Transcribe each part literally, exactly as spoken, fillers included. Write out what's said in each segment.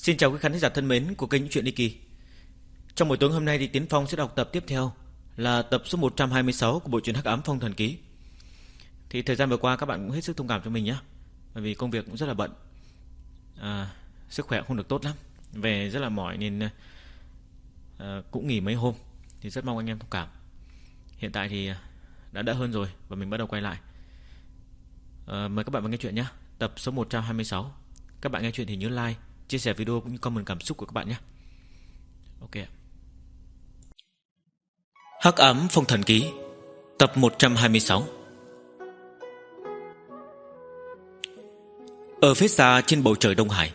Xin chào quý khán giả thân mến của kênh Chuyện Đi Kỳ. Trong buổi tối hôm nay thì Tiến Phong sẽ đọc tập tiếp theo là tập số một trăm hai mươi sáu của bộ truyện Hắc Ám Phong Thần Ký. Thì thời gian vừa qua các bạn cũng hết sức thông cảm cho mình nhé, bởi vì công việc cũng rất là bận, à, sức khỏe không được tốt lắm, về rất là mỏi nên à, cũng nghỉ mấy hôm. Thì rất mong anh em thông cảm. Hiện tại thì đã đỡ hơn rồi và mình bắt đầu quay lại. à, Mời các bạn vào nghe chuyện nhé. Tập số một trăm hai mươi sáu. Các bạn nghe chuyện thì nhớ like, chia sẻ video cũng như comment cảm xúc của các bạn nhé. Ok. Hắc Ám Phong Thần Ký, tập một trăm hai mươi sáu. Ở phía xa trên bầu trời Đông Hải,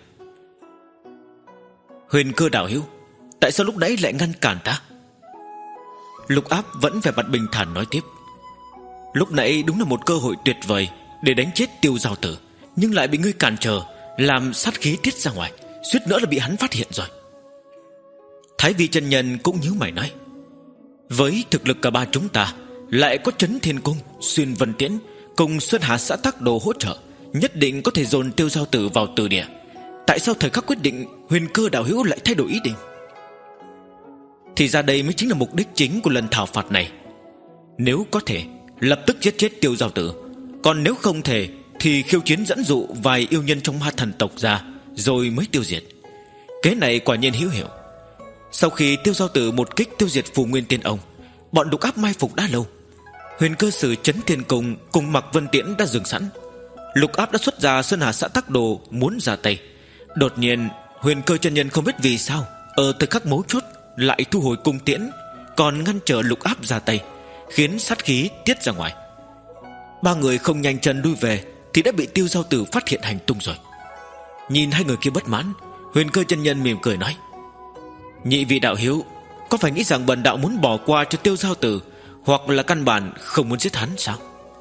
Huyền Cơ đạo hữu, tại sao lúc nãy lại ngăn cản ta? Lục Áp vẫn vẻ mặt bình thản nói tiếp. Lúc nãy đúng là một cơ hội tuyệt vời để đánh chết Tiêu Giao Tử, nhưng lại bị ngươi cản trở, làm sát khí tiết ra ngoài, suýt nữa là bị hắn phát hiện rồi. Thái Vi chân nhân cũng nhíu mày nói, với thực lực cả ba chúng ta, lại có Trấn Thiên Cung, Xuyên Vân Tiễn cùng Sơn Hà xã Tắc Đồ hỗ trợ, nhất định có thể dồn Tiêu Giao Tử vào từ địa. Tại sao thời khắc quyết định Huyền Cơ đạo hữu lại thay đổi ý định? Thì ra đây mới chính là mục đích chính của lần thảo phạt này. Nếu có thể, lập tức giết chết Tiêu Giao Tử. Còn nếu không thể, thì khiêu chiến dẫn dụ vài yêu nhân trong ma thần tộc ra, rồi mới tiêu diệt. Kế này quả nhiên hữu hiệu. Sau khi Tiêu Giao Tử một kích tiêu diệt Phù Nguyên Tiên Ông, bọn Lục Áp mai phục đã lâu. Huyền Cơ sử Trấn Thiên Cung cùng Mạc Vân Tiễn đã dừng sẵn. Lục Áp đã xuất ra Sơn Hà xã Tắc Đồ muốn ra tay. Đột nhiên Huyền Cơ chân nhân không biết vì sao ở thời khắc mấu chốt lại thu hồi cung tiễn, còn ngăn trở Lục Áp ra tay, khiến sát khí tiết ra ngoài. Ba người không nhanh chân lui về thì đã bị Tiêu Giao Tử phát hiện hành tung rồi. Nhìn hai người kia bất mãn, Huyền Cơ chân nhân mỉm cười nói, nhị vị đạo hiếu, có phải nghĩ rằng bần đạo muốn bỏ qua cho Tiêu Giao Tử, hoặc là căn bản không muốn giết hắn sao?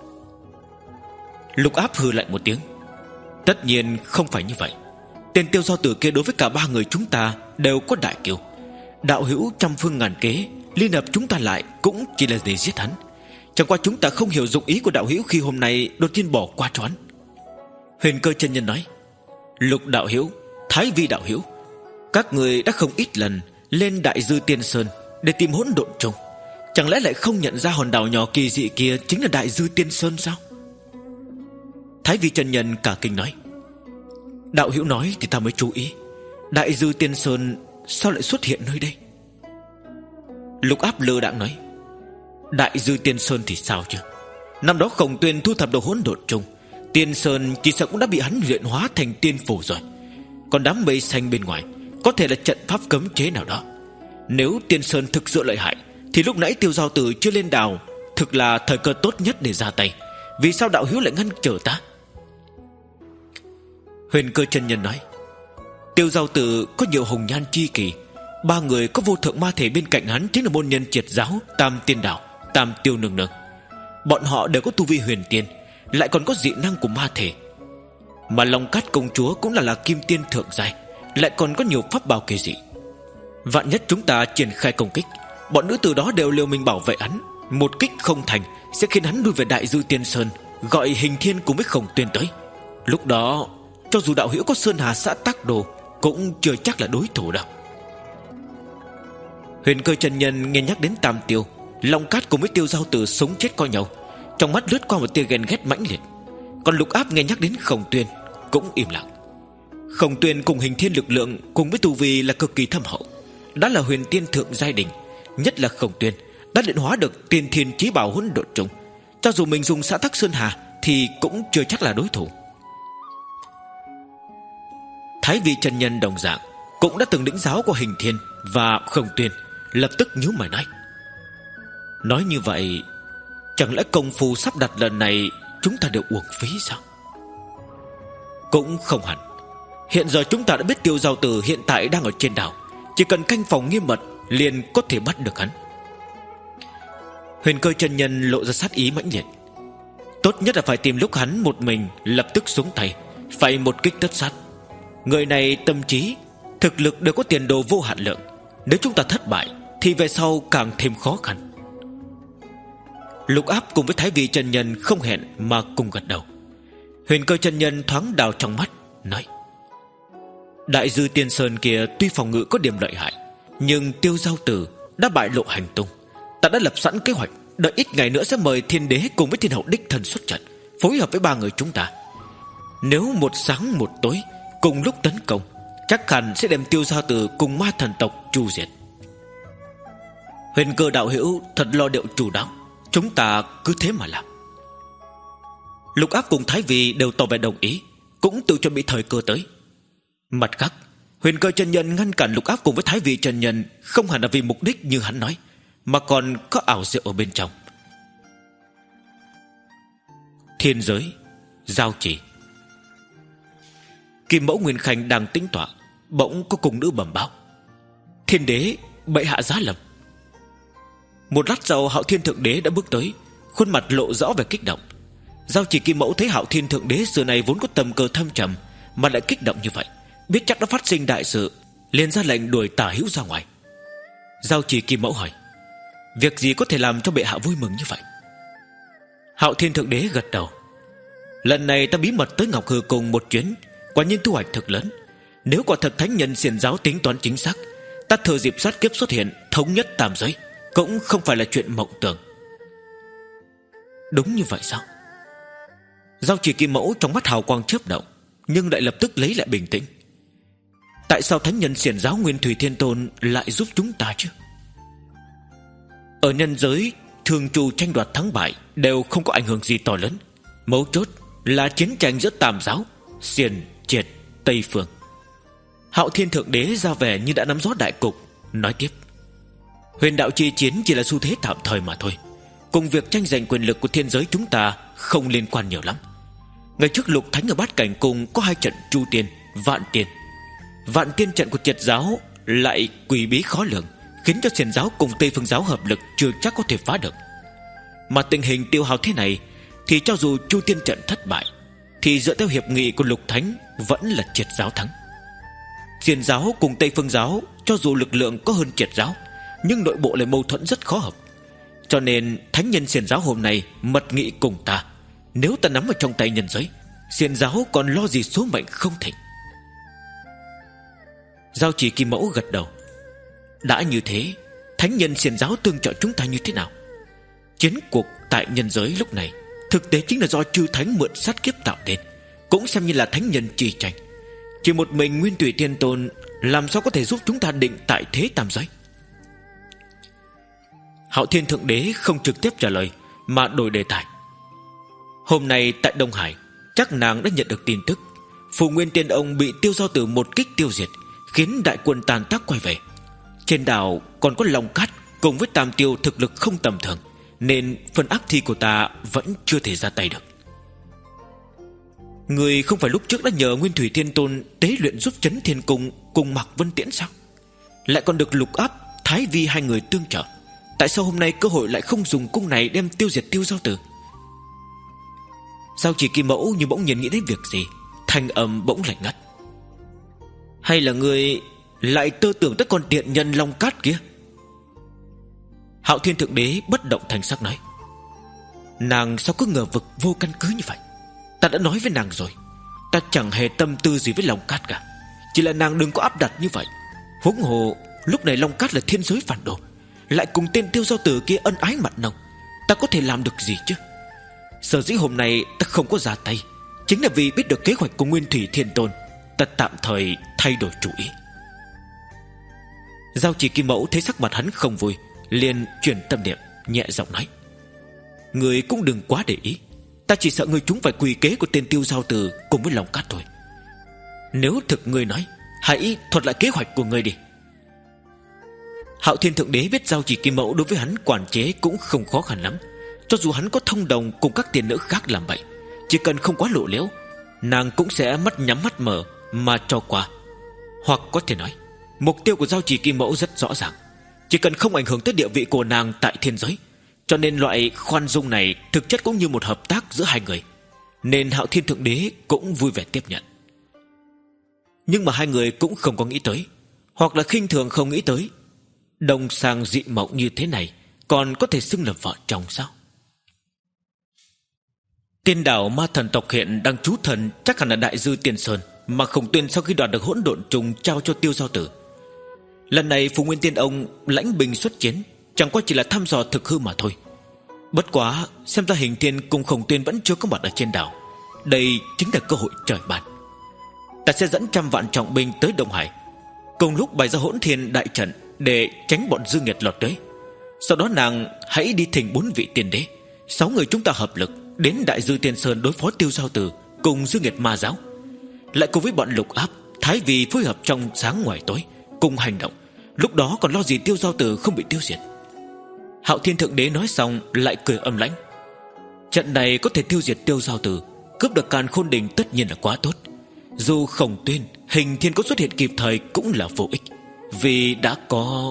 Lục Áp hừ lạnh một tiếng. Tất nhiên không phải như vậy. Tên Tiêu Giao Tử kia đối với cả ba người chúng ta đều có đại kiêu. Đạo hữu trăm phương ngàn kế liên hợp chúng ta lại cũng chỉ là để giết hắn. Chẳng qua chúng ta không hiểu dụng ý của đạo hữu khi hôm nay đột nhiên bỏ qua cho hắn. Huyền Cơ chân nhân nói, Lục đạo hữu, Thái Vi đạo hữu, các người đã không ít lần lên Đại Dư Tiên Sơn để tìm hỗn độn trùng, chẳng lẽ lại không nhận ra hòn đảo nhỏ kỳ dị kia chính là Đại Dư Tiên Sơn sao? Thái Vi chân nhân cả kinh nói, đạo hữu nói thì ta mới chú ý. Đại Dư Tiên Sơn sao lại xuất hiện nơi đây? Lục Áp lơ đãng nói, Đại Dư Tiên Sơn thì sao chứ? Năm đó Khổng Tuyên thu thập được hỗn độn trùng, Tiên Sơn chỉ sợ cũng đã bị hắn luyện hóa thành tiên phủ rồi. Còn đám mây xanh bên ngoài có thể là trận pháp cấm chế nào đó. Nếu Tiên Sơn thực sự lợi hại thì lúc nãy Tiêu Giao Tử chưa lên đảo, thực là thời cơ tốt nhất để ra tay. Vì sao đạo hữu lại ngăn trở ta? Huyền Cơ chân nhân nói, Tiêu Giao Tử có nhiều hồng nhan chi kỳ, ba người có vô thượng ma thể bên cạnh hắn chính là môn nhân triệt giáo Tam Tiên Đạo, Tam Tiêu Nương Nương. Bọn họ đều có tu vi huyền tiên, lại còn có dị năng của ma thể. Mà Long Cát công chúa cũng là là kim tiên thượng giai, lại còn có nhiều pháp bảo kỳ dị. Vạn nhất chúng ta triển khai công kích, bọn nữ tử đó đều liều mình bảo vệ hắn, một kích không thành sẽ khiến hắn lui về Đại Dư Tiên Sơn, gọi Hình Thiên cùng với Khổng Tuyên tới. Lúc đó cho dù đạo hữu có Sơn Hà xã Tắc Đồ cũng chưa chắc là đối thủ đâu. Huyền Cơ chân nhân nghe nhắc đến Tam Tiêu, Long Cát cùng với Tiêu Giao Tử sống chết coi nhau, trong mắt lướt qua một tia ghen ghét mãnh liệt. Còn Lục Áp nghe nhắc đến Khổng Tuyên cũng im lặng. Khổng Tuyên cùng Hình Thiên lực lượng cùng với tu vi là cực kỳ thâm hậu, đã là huyền tiên thượng giai đỉnh. Nhất là Khổng Tuyên đã luyện hóa được tiên thiên chí bảo hỗn độn trùng, cho dù mình dùng xã Tắc Sơn Hà thì cũng chưa chắc là đối thủ. Thái Vi chân nhân đồng dạng cũng đã từng lĩnh giáo của Hình Thiên và Khổng Tuyên, lập tức nhíu mày nói, nói như vậy chẳng lẽ công phu sắp đặt lần này chúng ta đều uổng phí sao? Cũng không hẳn. Hiện giờ chúng ta đã biết Tiêu Giao Tử hiện tại đang ở trên đảo, chỉ cần canh phòng nghiêm mật liền có thể bắt được hắn. Huyền Cơ chân nhân lộ ra sát ý mãnh liệt. Tốt nhất là phải tìm lúc hắn một mình lập tức xuống tay, phải một kích tất sát. Người này tâm trí, thực lực đều có tiền đồ vô hạn lượng. Nếu chúng ta thất bại thì về sau càng thêm khó khăn. Lục Áp cùng với Thái Vi chân nhân không hẹn mà cùng gật đầu. Huyền Cơ chân nhân thoáng đào trong mắt nói, Đại dư Tiên Sơn kia tuy phòng ngự có điểm lợi hại, nhưng Tiêu Giao Tử đã bại lộ hành tung. Ta đã lập sẵn kế hoạch, đợi ít ngày nữa sẽ mời Thiên Đế cùng với Thiên Hậu đích thân xuất trận, phối hợp với ba người chúng ta. Nếu một sáng một tối cùng lúc tấn công, chắc hẳn sẽ đem Tiêu Giao Tử cùng ma thần tộc tru diệt. Huyền Cơ đạo hữu thật lo điệu chủ đáo, chúng ta cứ thế mà làm. Lục Áp cùng Thái Vi đều tỏ vẻ đồng ý, cũng tự chuẩn bị thời cơ tới. Mặt khác, Huyền Cơ chân nhân ngăn cản Lục Áp cùng với Thái Vi chân nhân không hẳn là vì mục đích như hắn nói, mà còn có ảo diệu ở bên trong. Thiên giới, giao chỉ. Kim Mẫu Nguyên Khanh đang tĩnh tọa, bỗng có cung nữ bẩm báo: Thiên Đế, bệ hạ giá lâm. Một lát sau, Hạo Thiên Thượng Đế đã bước tới, khuôn mặt lộ rõ vẻ kích động. Giao chỉ Kim Mẫu thấy Hạo Thiên Thượng Đế xưa này vốn có tầm cơ thâm trầm, mà lại kích động như vậy, biết chắc đã phát sinh đại sự, liền ra lệnh đuổi Tả Hữu ra ngoài. Giao chỉ Kim Mẫu hỏi: việc gì có thể làm cho bệ hạ vui mừng như vậy? Hạo Thiên Thượng Đế gật đầu: lần này ta bí mật tới Ngọc Hư Cung một chuyến, quả nhiên thu hoạch thực lớn. Nếu quả thật thánh nhân xiển giáo tính toán chính xác, ta thừa dịp sát kiếp xuất hiện, thống nhất tam giới, cũng không phải là chuyện mộng tưởng. Đúng như vậy sao? Giao chỉ Kim Mẫu trong mắt hào quang chớp động, nhưng lại lập tức lấy lại bình tĩnh. Tại sao thánh nhân xiển giáo Nguyên Thủy Thiên Tôn lại giúp chúng ta chứ? Ở nhân giới, thường trù tranh đoạt thắng bại đều không có ảnh hưởng gì to lớn. Mấu chốt là chiến tranh giữa tam giáo, xiển, triệt, Tây Phương. Hạo Thiên Thượng Đế ra vẻ như đã nắm rõ đại cục, nói tiếp: huyền đạo chi chiến chỉ là xu thế tạm thời mà thôi, cùng việc tranh giành quyền lực của thiên giới chúng ta không liên quan nhiều lắm. Ngày trước Lục Thánh ở Bát Cảnh Cung có hai trận Chu Tiên, Vạn Tiên. Vạn Tiên trận của Triệt giáo lại quỷ bí khó lường, khiến cho xiển giáo cùng Tây Phương giáo hợp lực chưa chắc có thể phá được. Mà tình hình tiêu hao thế này, thì cho dù Chu Tiên trận thất bại, thì dựa theo hiệp nghị của Lục Thánh vẫn là Triệt giáo thắng. Xiển giáo cùng Tây Phương giáo cho dù lực lượng có hơn Triệt giáo, nhưng nội bộ lại mâu thuẫn rất khó hợp. Cho nên thánh nhân xiển giáo hôm nay mật nghị cùng ta, nếu ta nắm ở trong tay nhân giới, xiển giáo còn lo gì số mệnh không thịnh. Giao chỉ Kim Mẫu gật đầu: đã như thế, thánh nhân xiển giáo tương trợ chúng ta như thế nào? Chiến cuộc tại nhân giới lúc này thực tế chính là do chư thánh mượn sát kiếp tạo nên, cũng xem như là thánh nhân chi tranh. Chỉ một mình Nguyên Thủy Thiên Tôn làm sao có thể giúp chúng ta định tại thế tam giới? Hạo Thiên Thượng Đế không trực tiếp trả lời, mà đổi đề tài: hôm nay tại Đông Hải, chắc nàng đã nhận được tin tức Phù Nguyên Tiên Ông bị Tiêu Giao Tử một kích tiêu diệt, khiến đại quân tàn tác quay về. Trên đảo còn có Long Cát cùng với Tam Tiêu thực lực không tầm thường, nên phần ác thi của ta vẫn chưa thể ra tay được. Người không phải lúc trước đã nhờ Nguyên Thủy Thiên Tôn tế luyện giúp Chấn Thiên Cung cùng Mạc Vân Tiễn sao? Lại còn được Lục Áp, Thái Vi hai người tương trợ, tại sao hôm nay cơ hội lại không dùng cung này đem tiêu diệt Tiêu Giao Tử? Giao chỉ Kim Mẫu như bỗng nhiên nghĩ đến việc gì, thanh âm bỗng lạnh ngắt: hay là người lại tơ tưởng tới con tiện nhân Long Cát kia? Hạo Thiên Thượng Đế bất động thanh sắc nói: nàng sao cứ ngờ vực vô căn cứ như vậy? Ta đã nói với nàng rồi, ta chẳng hề tâm tư gì với Long Cát cả, chỉ là nàng đừng có áp đặt như vậy. Huống hồ lúc này Long Cát là thiên giới phản đồ, lại cùng tên Tiêu Giao Tử kia ân ái mặn nồng, ta có thể làm được gì chứ? Sở dĩ hôm nay ta không có ra tay, chính là vì biết được kế hoạch của Nguyên Thủy Thiên Tôn, ta tạm thời thay đổi chủ ý. Giao chỉ Kim Mẫu thấy sắc mặt hắn không vui, liền chuyển tâm niệm, nhẹ giọng nói: người cũng đừng quá để ý, ta chỉ sợ người chúng phải quỳ kế của tên Tiêu Giao Tử cùng với Long Cát thôi. Nếu thực người nói, hãy thuật lại kế hoạch của người đi. Hạo Thiên Thượng Đế biết Giao chỉ Kim Mẫu đối với hắn quản chế cũng không khó khăn lắm. Cho dù hắn có thông đồng cùng các tiền nữ khác làm vậy, chỉ cần không quá lộ liễu, nàng cũng sẽ mắt nhắm mắt mở mà cho qua. Hoặc có thể nói, mục tiêu của Giao chỉ Kim Mẫu rất rõ ràng, chỉ cần không ảnh hưởng tới địa vị của nàng tại thiên giới. Cho nên loại khoan dung này thực chất cũng như một hợp tác giữa hai người, nên Hạo Thiên Thượng Đế cũng vui vẻ tiếp nhận. Nhưng mà hai người cũng không có nghĩ tới, hoặc là khinh thường không nghĩ tới, đồng sang dị mộng như thế này còn có thể xưng là vợ chồng sao? Tiên đảo ma thần tộc hiện đang trú thần chắc hẳn là Đại Dư Tiên Sơn, mà Khổng Tuyên sau khi đoạt được hỗn độn trùng trao cho Tiêu Giao Tử. Lần này Phù Nguyên Tiên Ông lãnh binh xuất chiến, chẳng qua chỉ là thăm dò thực hư mà thôi. Bất quá xem ra Hình Thiên cùng Khổng Tuyên vẫn chưa có mặt ở trên đảo. Đây chính là cơ hội trời ban. Ta sẽ dẫn trăm vạn trọng binh tới Đông Hải, cùng lúc bày ra hỗn thiên đại trận để tránh bọn dư nghiệt lọt tới. Sau đó nàng hãy đi thỉnh bốn vị tiên đế, sáu người chúng ta hợp lực đến Đại Dư Tiên Sơn đối phó Tiêu Giao Tử cùng dư nghiệt ma giáo, lại cùng với bọn Lục Áp, Thái Vì phối hợp trong sáng ngoài tối cùng hành động. Lúc đó còn lo gì Tiêu Giao Tử không bị tiêu diệt. Hạo Thiên Thượng Đế nói xong lại cười âm lãnh. Trận này có thể tiêu diệt Tiêu Giao Tử, cướp được Càn Khôn Đỉnh tất nhiên là quá tốt. Dù Khổng Tuyên, Hình Thiên có xuất hiện kịp thời cũng là vô ích, vì đã có...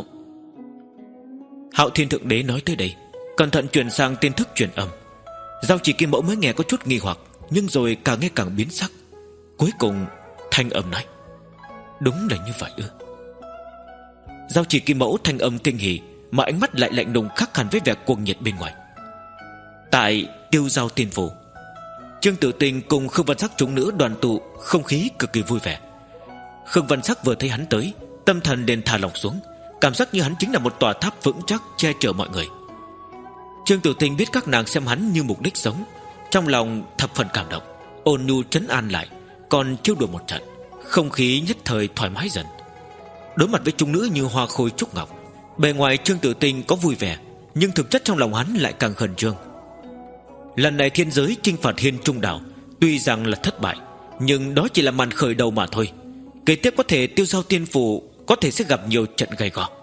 Hạo Thiên Thượng Đế nói tới đây, cẩn thận chuyển sang tiên thức truyền âm. Giao Chỉ Kim Mẫu mới nghe có chút nghi hoặc, nhưng rồi càng nghe càng biến sắc. Cuối cùng thanh âm nói: đúng là như vậy ư? Giao Chỉ Kim Mẫu thanh âm kinh hỉ, mà ánh mắt lại lạnh lùng khác hẳn với vẻ cuồng nhiệt bên ngoài. Tại Tiêu Giao Tiên Phủ, Trương Tử Tình cùng Khương Văn Sắc chúng nữ đoàn tụ, không khí cực kỳ vui vẻ. Khương Văn Sắc vừa thấy hắn tới, tâm thần liền thả lỏng xuống, cảm giác như hắn chính là một tòa tháp vững chắc che chở mọi người. Trương Tử Tình biết các nàng xem hắn như mục đích sống, trong lòng thập phần cảm động, ôn nhu trấn an lại, còn trêu đùa một trận, không khí nhất thời thoải mái dần. Đối mặt với chúng nữ như hoa khôi trúc ngọc, bề ngoài Trương Tử Tình có vui vẻ, nhưng thực chất trong lòng hắn lại càng khẩn trương. Lần này thiên giới chinh phạt Hiên Trung Đảo tuy rằng là thất bại, nhưng đó chỉ là màn khởi đầu mà thôi. Kế tiếp có thể Tiêu Giao Tiên Phủ có thể sẽ gặp nhiều trận gay go.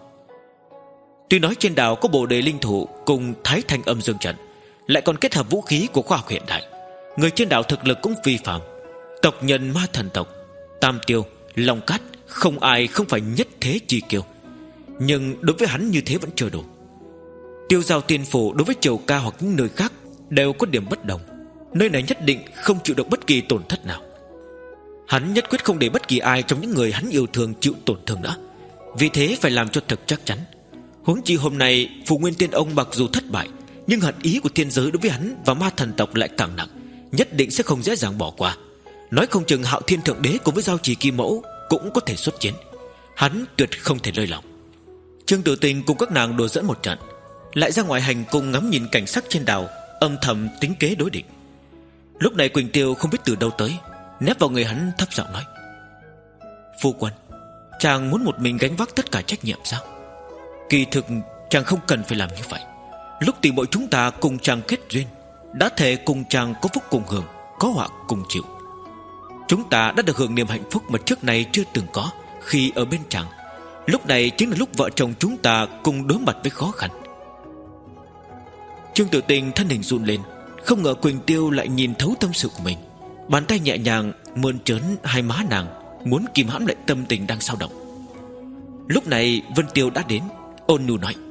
Tuy nói trên đảo có Bồ Đề Linh Thủ cùng Thái Thanh Âm Dương Trận, lại còn kết hợp vũ khí của khoa học hiện đại, người trên đảo thực lực cũng phi phàm. Tộc nhân Ma Thần tộc, Tam Tiêu, Long Cát, không ai không phải nhất thế chi kiêu. Nhưng đối với hắn như thế vẫn chưa đủ. Tiêu Giao Tiên Phủ đối với Triều Ca hoặc những nơi khác đều có điểm bất đồng. Nơi này nhất định không chịu được bất kỳ tổn thất nào. Hắn nhất quyết không để bất kỳ ai trong những người hắn yêu thương chịu tổn thương nữa, vì thế phải làm cho thật chắc chắn. Huống chi hôm nay Phù Nguyên Tiên Ông mặc dù thất bại, nhưng hận ý của thiên giới đối với hắn và Ma Thần tộc lại càng nặng, nhất định sẽ không dễ dàng bỏ qua. Nói không chừng Hạo Thiên Thượng Đế cùng với Giao Chỉ Kim Mẫu cũng có thể xuất chiến, hắn tuyệt không thể lơi lòng. Trương Tử Tình cùng các nàng đùa dẫn một trận, lại ra ngoài hành cung ngắm nhìn cảnh sắc trên đảo, âm thầm tính kế đối địch. Lúc này Quỳnh Tiêu không biết từ đâu tới, nép vào người hắn thấp giọng nói: Phu quân, chàng muốn một mình gánh vác tất cả trách nhiệm sao? Kỳ thực chàng không cần phải làm như vậy. Lúc tỷ muội chúng ta cùng chàng kết duyên, đã thề cùng chàng có phúc cùng hưởng, có họa cùng chịu. Chúng ta đã được hưởng niềm hạnh phúc mà trước này chưa từng có khi ở bên chàng. Lúc này chính là lúc vợ chồng chúng ta cùng đối mặt với khó khăn. Trương Tử Tình thân hình run lên, không ngờ Quỳnh Tiêu lại nhìn thấu tâm sự của mình. Bàn tay nhẹ nhàng mơn trớn hai má nàng, muốn kìm hãm lại tâm tình đang xao động. Lúc này Vân Tiêu đã đến, ôn nhu nói: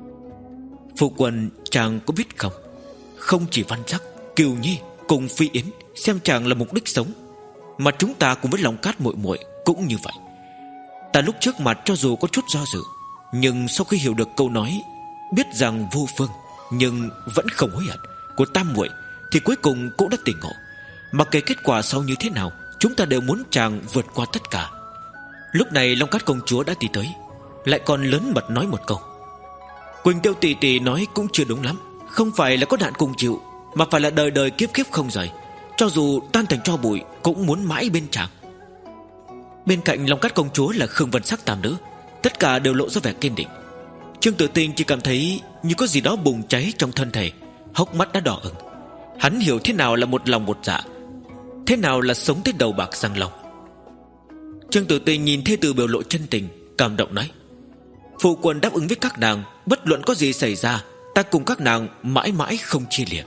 Phu quân, chàng có biết không, không chỉ Văn Sắc, Kiều Nhi cùng Phi Yến xem chàng là mục đích sống, mà chúng ta cùng với Long Cát muội muội cũng như vậy. Ta lúc trước mặt cho dù có chút do dự, nhưng sau khi hiểu được câu nói biết rằng vô phương nhưng vẫn không hối hận của tam muội, thì cuối cùng cũng đã tỉnh ngộ. Mặc kệ kết quả sau như thế nào, chúng ta đều muốn chàng vượt qua tất cả. Lúc này Long Cát công chúa đã đi tới, lại còn lớn mật nói một câu: Quỳnh Tiêu tỷ tỷ nói cũng chưa đúng lắm, không phải là có nạn cùng chịu, mà phải là đời đời kiếp kiếp không rời. Cho dù tan thành tro bụi cũng muốn mãi bên chàng. Bên cạnh Long Cát công chúa là Khương Vân Sắc tam nữ, tất cả đều lộ ra vẻ kiên định. Trương Tử Tình chỉ cảm thấy như có gì đó bùng cháy trong thân thể, hốc mắt đã đỏ ửng. Hắn hiểu thế nào là một lòng một dạ, thế nào là sống tới đầu bạc răng long. Trương Tử Tình nhìn thê tử biểu lộ chân tình, cảm động nói: Phu quân đáp ứng với các nàng, bất luận có gì xảy ra, ta cùng các nàng mãi mãi không chia lìa.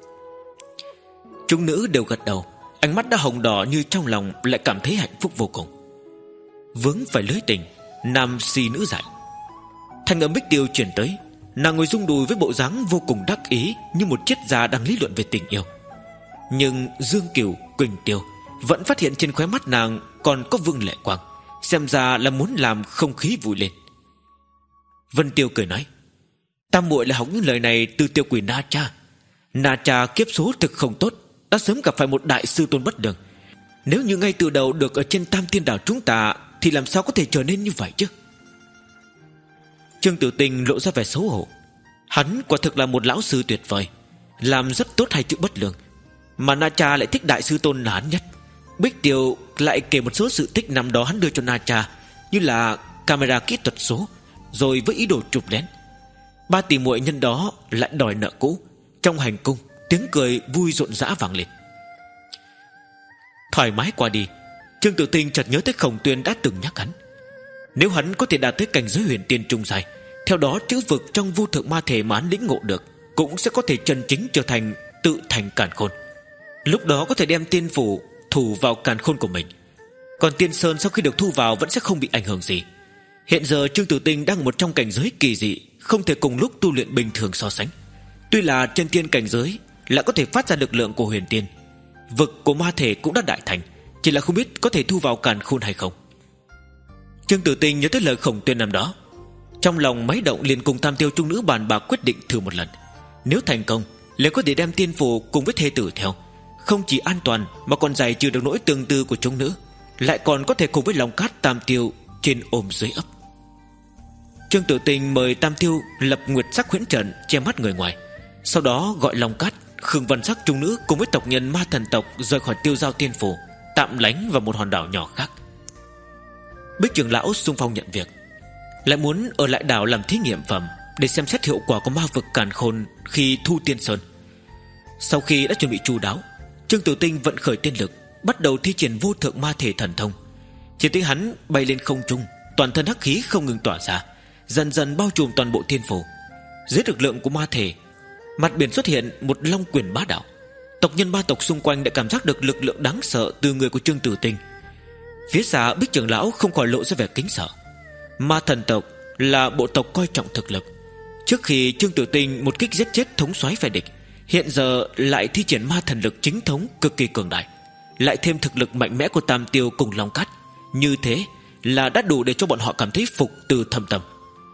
Chúng nữ đều gật đầu, ánh mắt đã hồng đỏ, như trong lòng lại cảm thấy hạnh phúc vô cùng. Vướng phải lưới tình, nam si nữ dại. Thanh âm Bích Tiêu truyền tới, nàng ngồi rung đùi với bộ dáng vô cùng đắc ý, như một triết gia đang lý luận về tình yêu. Nhưng Dương Kiều, Quỳnh Tiêu vẫn phát hiện trên khóe mắt nàng còn có vương lệ quang, xem ra là muốn làm không khí vui lên. Vân Tiêu cười nói: Tam muội là học những lời này từ tiểu quỷ Na Cha. Na Cha kiếp số thực không tốt, đã sớm gặp phải một đại sư tôn bất đường. Nếu như ngay từ đầu được ở trên Tam Tiên Đảo chúng ta, thì làm sao có thể trở nên như vậy chứ? Trương Tử Tinh lộ ra vẻ xấu hổ. Hắn quả thực là một lão sư tuyệt vời, làm rất tốt hai chữ bất lương, mà Na Cha lại thích đại sư tôn là hắn nhất. Bích Tiêu lại kể một số sự tích năm đó hắn đưa cho Na Cha, như là camera kỹ thuật số, rồi với ý đồ chụp lén. Ba tỷ muội nhân đó lại đòi nợ cũ. Trong hành cung, tiếng cười vui rộn rã vang lên. Thoải mái qua đi, Trương Tử Tinh chợt nhớ tới Khổng Tuyên đã từng nhắc hắn. Nếu hắn có thể đạt tới cảnh giới huyền tiên trung giai, theo đó chữ vực trong vô thượng ma thể mà hắn lĩnh ngộ được cũng sẽ có thể chân chính trở thành tự thành càn khôn. Lúc đó có thể đem tiên phủ thủ vào càn khôn của mình. Còn tiên sơn sau khi được thu vào vẫn sẽ không bị ảnh hưởng gì. Hiện giờ Trương Tử Tinh đang ở một trong cảnh giới kỳ dị, không thể cùng lúc tu luyện bình thường so sánh. Tuy là chân tiên cảnh giới lại có thể phát ra lực lượng của huyền tiên, vực của ma thể cũng đã đại thành, chỉ là không biết có thể thu vào càn khôn hay không. Trương Tử Tinh nhớ tới lời Khổng Tuyên năm đó, trong lòng máy động, liền cùng Tam Tiêu Trung Nữ bàn bạc quyết định thử một lần. Nếu thành công, liền có thể đem tiên phù cùng với thê tử theo, không chỉ an toàn mà còn giải trừ được nỗi tương tư của chúng nữ, lại còn có thể cùng với Long Cát, Tam Tiêu trên ôm dưới ấp. Trương Tử Tinh mời Tam Tiêu lập nguyệt sắc huyễn trận che mắt người ngoài, sau đó gọi Long Cát, Khương Văn Sắc Trung Nữ cùng với tộc nhân ma thần tộc rời khỏi tiêu giao tiên phủ, tạm lánh vào một hòn đảo nhỏ khác. Bích trưởng lão xung phong nhận việc, lại muốn ở lại đảo làm thí nghiệm phẩm để xem xét hiệu quả của ma vực càn khôn khi thu tiên sơn. Sau khi đã chuẩn bị chu đáo, Trương Tử Tinh vận khởi tiên lực, bắt đầu thi triển vô thượng ma thể thần thông. Chỉ thấy hắn bay lên không trung, toàn thân hắc khí không ngừng tỏa ra, dần dần bao trùm toàn bộ thiên phủ. Dưới lực lượng của ma thể, mặt biển xuất hiện một long quyền bá đạo. Tộc nhân ba tộc xung quanh đã cảm giác được lực lượng đáng sợ từ người của Trương Tử Tinh. Phía xa Bích trưởng lão không khỏi lộ ra vẻ kính sợ. Ma thần tộc là bộ tộc coi trọng thực lực. Trước khi Trương Tử Tinh một kích giết chết thống soái phe địch, hiện giờ lại thi triển ma thần lực chính thống cực kỳ cường đại, lại thêm thực lực mạnh mẽ của Tam Tiêu cùng Long Cát, như thế là đã đủ để cho bọn họ cảm thấy phục từ thâm tâm.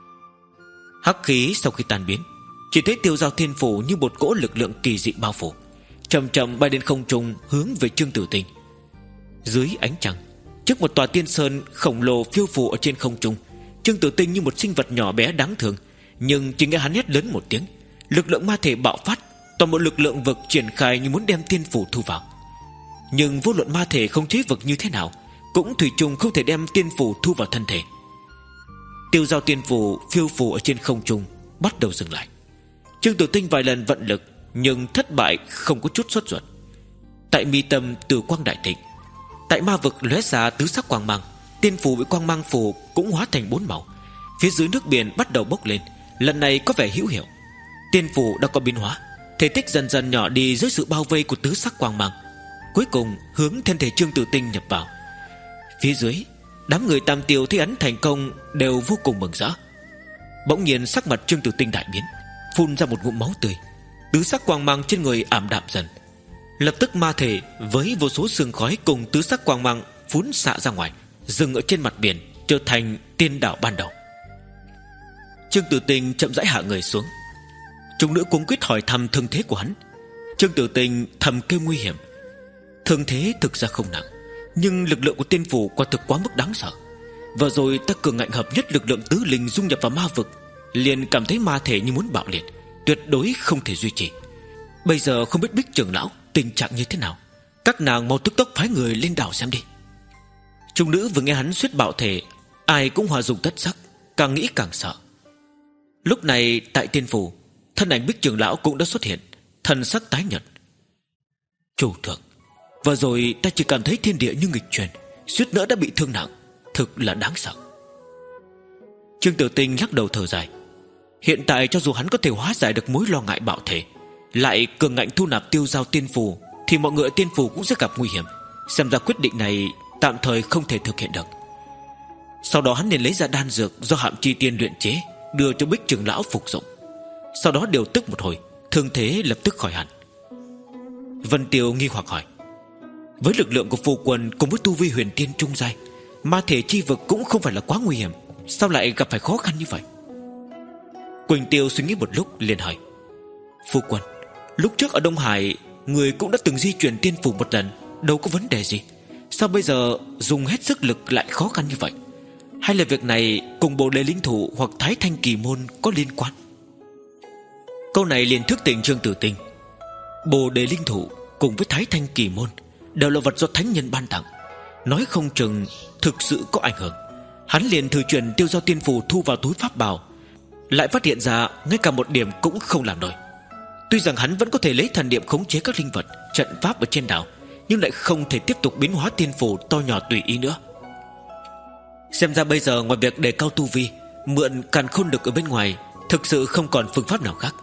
Hắc khí sau khi tan biến, chỉ thấy tiêu giao thiên phủ như một cỗ lực lượng kỳ dị bao phủ, chậm chậm bay lên không trung hướng về Trương Tử Tinh. Dưới ánh trăng, trước một tòa tiên sơn khổng lồ phiêu phù ở trên không trung, Trương Tử Tinh như một sinh vật nhỏ bé đáng thương, nhưng chỉ nghe hắn hét lớn một tiếng, lực lượng ma thể bạo phát, toàn bộ lực lượng vực triển khai như muốn đem tiên phủ thu vào. Nhưng vô luận ma thể không chế vực như thế nào, cũng thủy chung không thể đem tiên phủ thu vào thân thể. Tiêu giao tiên phủ phiêu phù ở trên không trung bắt đầu dừng lại. Trương Tử Tinh vài lần vận lực, nhưng thất bại không có chút sốt ruột. Tại mi tâm từ quang đại thịnh, tại ma vực lóe ra tứ sắc quang mang, tiên phủ bị quang mang phủ cũng hóa thành bốn màu. Phía dưới nước biển bắt đầu bốc lên, lần này có vẻ hữu hiệu. Tiên phủ đã có biến hóa, thể tích dần dần nhỏ đi dưới sự bao vây của tứ sắc quang mang, cuối cùng hướng thân thể Trương Tử Tinh nhập vào. Phía dưới, đám người Tam Tiêu thấy hắn thành công đều vô cùng mừng rỡ. Bỗng nhiên sắc mặt Trương Tử Tinh đại biến, phun ra một ngụm máu tươi, tứ sắc quang mang trên người ảm đạm dần. Lập tức ma thể với vô số sương khói cùng tứ sắc quang mang phun xạ ra ngoài, dừng ở trên mặt biển, trở thành tiên đảo ban đầu. Trương Tử Tinh chậm rãi hạ người xuống. Chúng nữ cuống quýt hỏi thăm thương thế của hắn. Trương Tử Tinh thầm kêu nguy hiểm. Thương thế thực ra không nặng, nhưng lực lượng của tiên phủ quả thực quá mức đáng sợ. Vừa rồi ta cường ngạnh hợp nhất lực lượng tứ linh dung nhập vào ma vực, liền cảm thấy ma thể như muốn bạo liệt, tuyệt đối không thể duy trì. Bây giờ không biết Bích trưởng lão tình trạng như thế nào, các nàng mau tức tốc phái người lên đảo xem đi. Chúng nữ vừa nghe hắn suýt bạo thể, ai cũng hòa dùng tất sắc, càng nghĩ càng sợ. Lúc này tại tiên phủ, thân ảnh Bích trưởng lão cũng đã xuất hiện, thần sắc tái nhợt. Chủ thượng, vừa rồi ta chỉ cảm thấy thiên địa như nghịch chuyển, suýt nữa đã bị thương nặng, thực là đáng sợ. Trương Tử Tinh lắc đầu thở dài. Hiện tại cho dù hắn có thể hóa giải được mối lo ngại bạo thể, lại cường ngạnh thu nạp tiêu giao tiên phù, thì mọi người ở tiên phù cũng sẽ gặp nguy hiểm. Xem ra quyết định này tạm thời không thể thực hiện được. Sau đó hắn liền lấy ra đan dược do Hạm Chi Tiên luyện chế, đưa cho Bích trưởng lão phục dụng. Sau đó điều tức một hồi, thương thế lập tức khỏi hẳn. Vân Tiêu nghi hoặc hỏi: với lực lượng của phu quân cùng với tu vi huyền tiên trung giai, ma thể chi vực cũng không phải là quá nguy hiểm, sao lại gặp phải khó khăn như vậy? Quỳnh Tiêu suy nghĩ một lúc liền hỏi: phu quân, lúc trước ở Đông Hải người cũng đã từng di chuyển tiên phủ một lần, đâu có vấn đề gì. Sao bây giờ dùng hết sức lực lại khó khăn như vậy? Hay là việc này cùng Bồ Đề Linh Thủ hoặc Thái Thanh Kỳ Môn có liên quan? Câu này liền thức tỉnh Trương Tử Tinh. Bồ Đề Linh Thủ cùng với Thái Thanh Kỳ Môn đều là vật do thánh nhân ban tặng, nói không chừng thực sự có ảnh hưởng. Hắn liền thử chuyển Tiêu Giao Tiên Phù thu vào túi pháp bào, lại phát hiện ra ngay cả một điểm cũng không làm nổi. Tuy rằng hắn vẫn có thể lấy thần niệm khống chế các linh vật, trận pháp ở trên đảo, nhưng lại không thể tiếp tục biến hóa tiên phù to nhỏ tùy ý nữa. Xem ra bây giờ ngoài việc đề cao tu vi, mượn càn khôn lực ở bên ngoài, thực sự không còn phương pháp nào khác.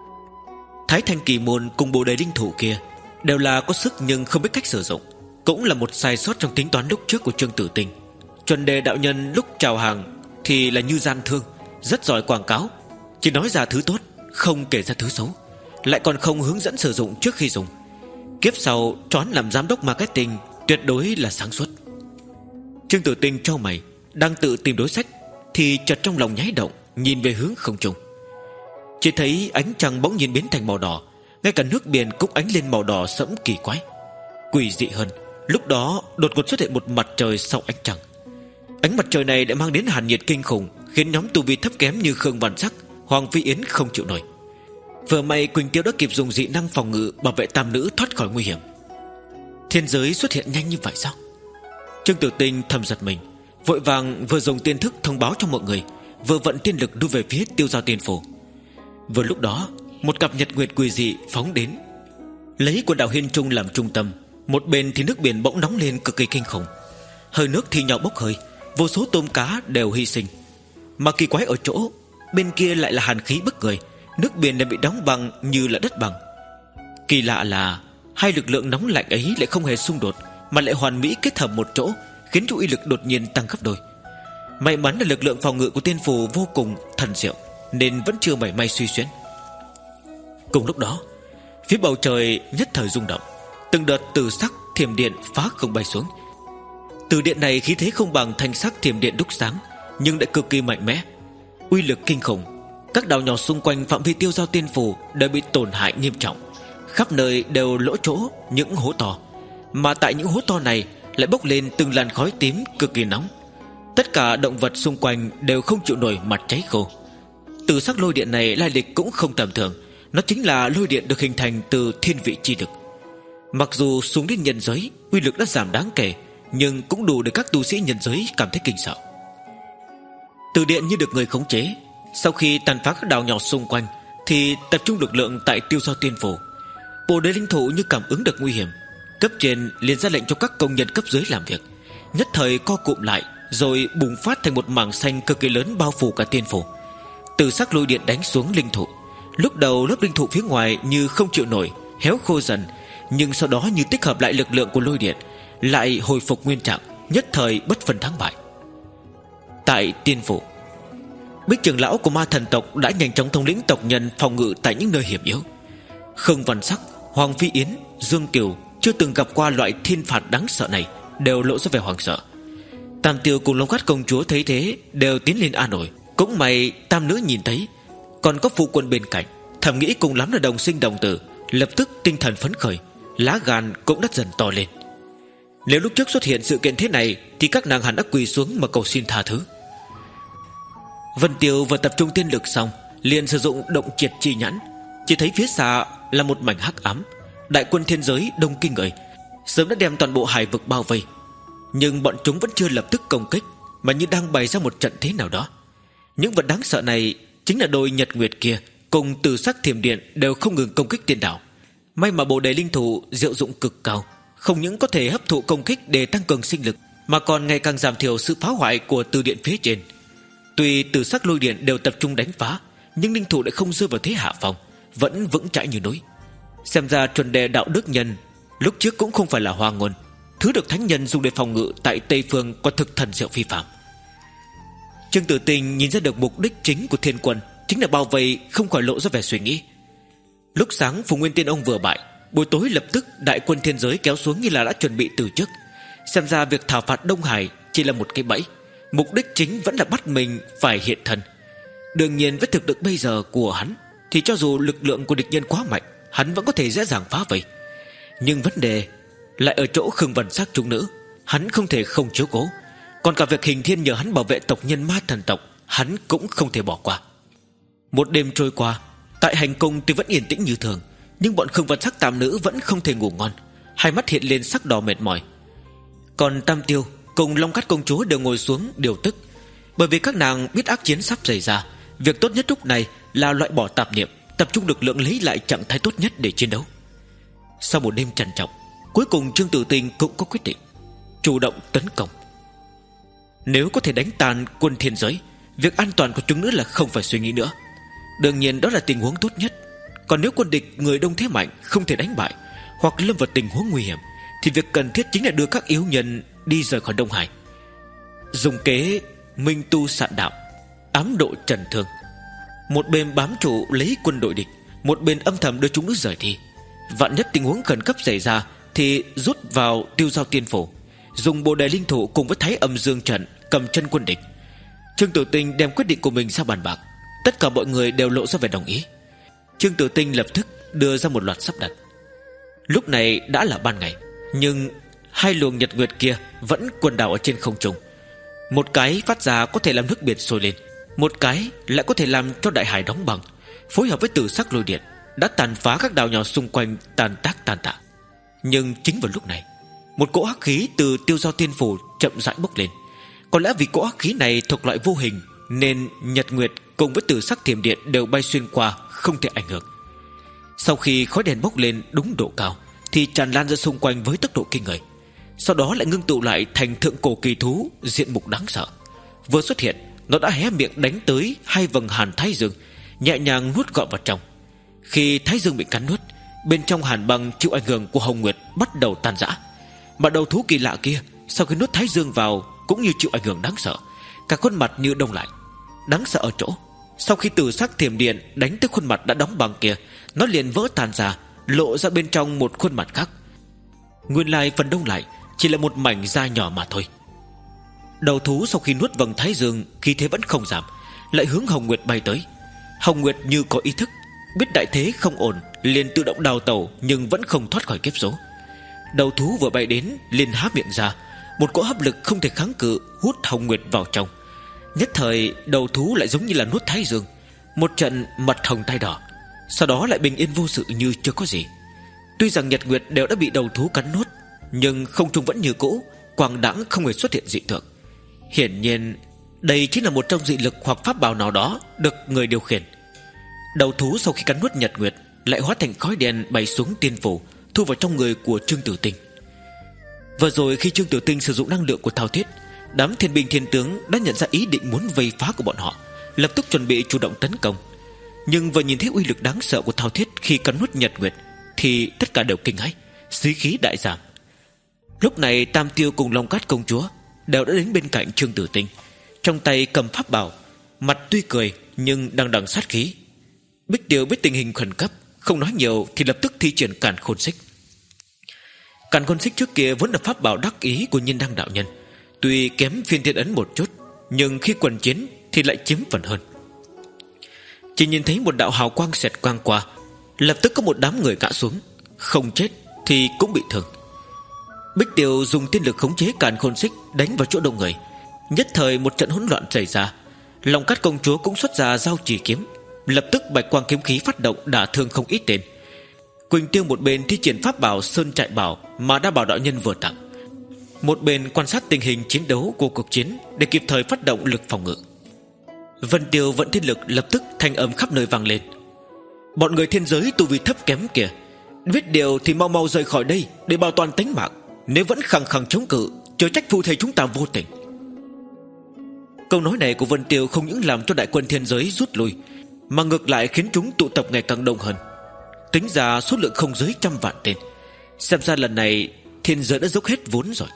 Thái Thanh Kỳ Môn cùng Bồ Đề Linh Thủ kia đều là có sức nhưng không biết cách sử dụng, cũng là một sai sót trong tính toán lúc trước của Trương Tử Tinh. Chuẩn đề đạo nhân lúc chào hàng thì là như gian thương, rất giỏi quảng cáo, chỉ nói ra thứ tốt, không kể ra thứ xấu, lại còn không hướng dẫn sử dụng trước khi dùng. Kiếp sau trón làm giám đốc marketing tuyệt đối là sáng suốt. Trương Tử Tinh trao mày, đang tự tìm đối sách thì chợt trong lòng nháy động, nhìn về hướng không trung. Chỉ thấy ánh trăng bỗng nhiên biến thành màu đỏ, ngay cả nước biển cũng ánh lên màu đỏ sẫm kỳ quái. Quỷ dị hơn, lúc đó đột ngột xuất hiện một mặt trời sau ánh trăng. Ánh mặt trời này đã mang đến hàn nhiệt kinh khủng, khiến nhóm tu vi thấp kém như Khương Văn Sắc, Hoàng Phi Yến không chịu nổi. Vừa may Quỳnh Tiêu đã kịp dùng dị năng phòng ngự bảo vệ tam nữ thoát khỏi nguy hiểm. Thiên giới xuất hiện nhanh như vậy sao? Trương Tử Tinh thầm giật mình, vội vàng vừa dùng tiên thức thông báo cho mọi người, vừa vận tiên lực đu về phía Tiêu Giao Tiên Phù. Vừa lúc đó, một cặp nhật nguyệt quỷ dị phóng đến, lấy quần đảo Hiên Trung làm trung tâm. Một bên thì nước biển bỗng nóng lên cực kỳ kinh khủng, hơi nước thì nhau bốc hơi, vô số tôm cá đều hy sinh. Mà kỳ quái ở chỗ bên kia lại là hàn khí bức người, nước biển đã bị đóng băng như là đất bằng. Kỳ lạ là hai lực lượng nóng lạnh ấy lại không hề xung đột, mà lại hoàn mỹ kết hợp một chỗ, khiến cho uy lực đột nhiên tăng gấp đôi. May mắn là lực lượng phòng ngự của tiên phù vô cùng thần diệu, nên vẫn chưa mảy may suy xuyến. Cùng lúc đó, phía bầu trời nhất thời rung động, từng đợt từ sắc thiểm điện phá không bay xuống. Từ điện này khí thế không bằng thanh sắc thiểm điện đúc sáng, nhưng lại cực kỳ mạnh mẽ, uy lực kinh khủng. Các đảo nhỏ xung quanh phạm vi Tiêu Giao Tiên Phù đều bị tổn hại nghiêm trọng, khắp nơi đều lỗ chỗ những hố to, mà tại những hố to này lại bốc lên từng làn khói tím cực kỳ nóng. Tất cả động vật xung quanh đều không chịu nổi mặt cháy khô. Từ sắc lôi điện này lai lịch cũng không tầm thường, nó chính là lôi điện được hình thành từ thiên vị chi lực. Mặc dù xuống đến nhân giới uy lực đã giảm đáng kể, nhưng cũng đủ để các tu sĩ nhân giới cảm thấy kinh sợ. Từ điện như được người khống chế, sau khi tàn phá các đảo nhỏ xung quanh thì tập trung lực lượng tại Tiêu Giao Tiên Phù. Bồ Đề Linh Thủ như cảm ứng được nguy hiểm, cấp trên liền ra lệnh cho các công nhân cấp dưới làm việc, nhất thời co cụm lại, rồi bùng phát thành một mảng xanh cực kỳ lớn bao phủ cả tiên phủ. Từ sắc lôi điện đánh xuống linh thụ. Lúc đầu lớp linh thụ phía ngoài như không chịu nổi, héo khô dần, nhưng sau đó như tích hợp lại lực lượng của lôi điện, lại hồi phục nguyên trạng, nhất thời bất phân thắng bại. Tại tiên phủ, Bích trưởng lão của ma thần tộc đã nhanh chóng thống lĩnh tộc nhân phòng ngự tại những nơi hiểm yếu. Khương Văn Sắc, Hoàng Phi Yến, Dương Kiều chưa từng gặp qua loại thiên phạt đáng sợ này, đều lộ ra vẻ hoảng sợ. Tam Tiêu cùng Long Cát công chúa thấy thế đều tiến lên an ủi. Cũng may tam nữ nhìn thấy, còn có phụ quân bên cạnh, thầm nghĩ cùng lắm là đồng sinh đồng tử, lập tức tinh thần phấn khởi, lá gan cũng đã dần to lên. Nếu lúc trước xuất hiện sự kiện thế này thì các nàng hẳn đã quỳ xuống mà cầu xin tha thứ. Vân Tiêu vừa tập trung tiên lực xong, liền sử dụng động triệt chi nhãn, chỉ thấy phía xa là một mảnh hắc ám. Đại quân thiên giới đông kinh người sớm đã đem toàn bộ hải vực bao vây, nhưng bọn chúng vẫn chưa lập tức công kích, mà như đang bày ra một trận thế nào đó. Những vật đáng sợ này chính là đôi nhật nguyệt kia cùng từ sắc thiểm điện đều không ngừng công kích tiên đảo. May mà Bồ Đề Linh Thủ diệu dụng cực cao, không những có thể hấp thụ công kích để tăng cường sinh lực, mà còn ngày càng giảm thiểu sự phá hoại của từ điện phía trên. Tuy từ sắc lôi điện đều tập trung đánh phá, nhưng Linh Thủ lại không rơi vào thế hạ phòng, vẫn vững chãi như núi. Xem ra chuẩn đề đạo đức nhân lúc trước cũng không phải là hoa ngôn, thứ được thánh nhân dùng để phòng ngự tại Tây Phương có thực thần diệu phi phạm. Trương Tử Tinh nhìn ra được mục đích chính của thiên quân chính là bao vây, không khỏi lộ ra vẻ suy nghĩ. Lúc sáng Phùng Nguyên Tiên Ông vừa bại, buổi tối lập tức đại quân thiên giới kéo xuống như là đã chuẩn bị từ trước. Xem ra việc thảo phạt Đông Hải chỉ là một cái bẫy, mục đích chính vẫn là bắt mình phải hiện thân. Đương nhiên với thực lực bây giờ của hắn thì cho dù lực lượng của địch nhân quá mạnh, hắn vẫn có thể dễ dàng phá vây. Nhưng vấn đề lại ở chỗ Khương Văn Sắc chúng nữ. hắn không thể không chiếu cố. Còn cả việc Hình Thiên nhờ hắn bảo vệ tộc nhân ma thần tộc, hắn cũng không thể bỏ qua. Một đêm trôi qua, tại hành cung tuy vẫn yên tĩnh như thường, nhưng bọn Khương Văn Sắc tam nữ vẫn không thể ngủ ngon, hai mắt hiện lên sắc đỏ mệt mỏi. Còn Tam Tiêu cùng Long Cát công chúa đều ngồi xuống điều tức, bởi vì các nàng biết ác chiến sắp xảy ra. Việc tốt nhất lúc này là loại bỏ tạp niệm, tập trung lực lượng lấy lại trạng thái tốt nhất để chiến đấu. Sau một đêm trằn trọc, cuối cùng Trương Tử Tinh cũng có quyết định chủ động tấn công. Nếu có thể đánh tan quân thiên giới, việc an toàn của chúng nữa là không phải suy nghĩ nữa. Đương nhiên đó là tình huống tốt nhất. Còn nếu quân địch người đông thế mạnh, không thể đánh bại, hoặc lâm vào tình huống nguy hiểm, thì việc cần thiết chính là đưa các yếu nhân đi rời khỏi Đông Hải. Dùng kế minh tu sạn đạo, ám độ trần thương. Một bên bám trụ lấy quân đội địch, một bên âm thầm đưa chúng nữ rời đi. Vạn nhất tình huống khẩn cấp xảy ra thì rút vào Tiêu Giao Tiên Phủ, dùng Bồ Đề Linh Thủ cùng với Thái Âm Dương Trận cầm chân quân địch. Trương Tử Tinh đem quyết định của mình ra bàn bạc. Tất cả mọi người đều lộ ra vẻ đồng ý. Trương Tử Tinh lập tức đưa ra một loạt sắp đặt. Lúc này đã là ban ngày, nhưng hai luồng nhật nguyệt kia vẫn quần đảo ở trên không trung. Một cái phát ra có thể làm nước biển sôi lên, một cái lại có thể làm cho đại hải đóng băng. Phối hợp với tử sắc lôi điện đã tàn phá các đảo nhỏ xung quanh, tàn tác tàn tạ. Nhưng chính vào lúc này, một cỗ hắc khí từ Tiêu Giao Tiên Phủ chậm rãi bốc lên. Có lẽ vì cỗ hắc khí này thuộc loại vô hình, nên nhật nguyệt cùng với tử sắc thiểm điện đều bay xuyên qua, không thể ảnh hưởng. Sau khi khói đèn bốc lên đúng độ cao thì tràn lan ra xung quanh với tốc độ kinh người. Sau đó lại ngưng tụ lại thành thượng cổ kỳ thú diện mục đáng sợ. Vừa xuất hiện, nó đã hé miệng đánh tới hai vầng hàn thái dương, nhẹ nhàng nuốt gọn vào trong. Khi thái dương bị cắn nuốt, bên trong hàn băng chịu ảnh hưởng của hồng nguyệt bắt đầu tan rã. Mà đầu thú kỳ lạ kia sau khi nuốt thái dương vào cũng như chịu ảnh hưởng đáng sợ, cả khuôn mặt như đông lại. Đáng sợ ở chỗ, sau khi tử sắc thiểm điện đánh tới khuôn mặt đã đóng băng kia, nó liền vỡ tan ra, lộ ra bên trong một khuôn mặt khác. Nguyên lai phần đông lại chỉ là một mảnh da nhỏ mà thôi. Đầu thú sau khi nuốt vầng thái dương, khí thế vẫn không giảm, lại hướng Hồng Nguyệt bay tới. Hồng Nguyệt như có ý thức, biết đại thế không ổn, liền tự động đào tẩu, nhưng vẫn không thoát khỏi kiếp số. Đầu thú vừa bay đến liền há miệng ra, một cỗ hấp lực không thể kháng cự hút Hồng Nguyệt vào trong. Nhất thời đầu thú lại giống như là nuốt thái dương, một trận mật hồng tai đỏ. Sau đó lại bình yên vô sự như chưa có gì. Tuy rằng nhật nguyệt đều đã bị đầu thú cắn nuốt, nhưng không trung vẫn như cũ, quang đãng không hề xuất hiện dị tượng. Hiển nhiên đây chính là một trong dị lực hoặc pháp bảo nào đó được người điều khiển. Đầu thú sau khi cắn nuốt nhật nguyệt lại hóa thành khói đen bay xuống tiên phủ, thu vào trong người của Trương Tử Tinh. Vừa rồi khi Trương Tử Tinh sử dụng năng lượng của thao thiết, đám thiên binh thiên tướng đã nhận ra ý định muốn vây phá của bọn họ, lập tức chuẩn bị chủ động tấn công. Nhưng vừa nhìn thấy uy lực đáng sợ của thao thiết khi cắn nuốt nhật nguyệt thì tất cả đều kinh hãi, sĩ khí đại giảm. Lúc này Tam Tiêu cùng Long Cát công chúa đều đã đến bên cạnh Trương Tử Tinh, trong tay cầm pháp bảo, mặt tuy cười nhưng đằng đằng sát khí. Bích Tiêu biết tình hình khẩn cấp, không nói nhiều thì lập tức thi triển Càn Khôn Xích. Càn Khôn Xích trước kia vốn là pháp bảo đắc ý của Nhiên Đăng đạo nhân, tuy kém Phiên Thiên Ấn một chút, nhưng khi quần chiến thì lại chiếm phần hơn. Chỉ nhìn thấy một đạo hào quang xẹt quang qua, lập tức có một đám người ngã xuống, không chết thì cũng bị thương. Bích Tiêu dùng tiên lực khống chế Càn Khôn Xích đánh vào chỗ đông người, nhất thời một trận hỗn loạn xảy ra. Long Cát công chúa cũng xuất ra giao chỉ kiếm, lập tức bạch quang kiếm khí phát động, đả thương không ít tên. Quỳnh Tiêu một bên thi triển pháp bảo Sơn Trại Bảo mà Đa Bảo đạo nhân vừa tặng, một bên quan sát tình hình chiến đấu của cuộc chiến để kịp thời phát động lực phòng ngự. Vân Tiêu vận thiên lực lập tức thanh âm khắp nơi vang lên: bọn người thiên giới tu vi thấp kém kìa, biết điều thì mau mau rời khỏi đây để bảo toàn tính mạng, nếu vẫn khăng khăng chống cự, chớ trách phu thầy chúng ta vô tình. Câu nói này của Vân Tiêu không những làm cho đại quân thiên giới rút lui, mà ngược lại khiến chúng tụ tập ngày càng đông hơn. Tính ra số lượng không dưới trăm vạn tên. Xem ra lần này thiên giới đã dốc hết vốn rồi.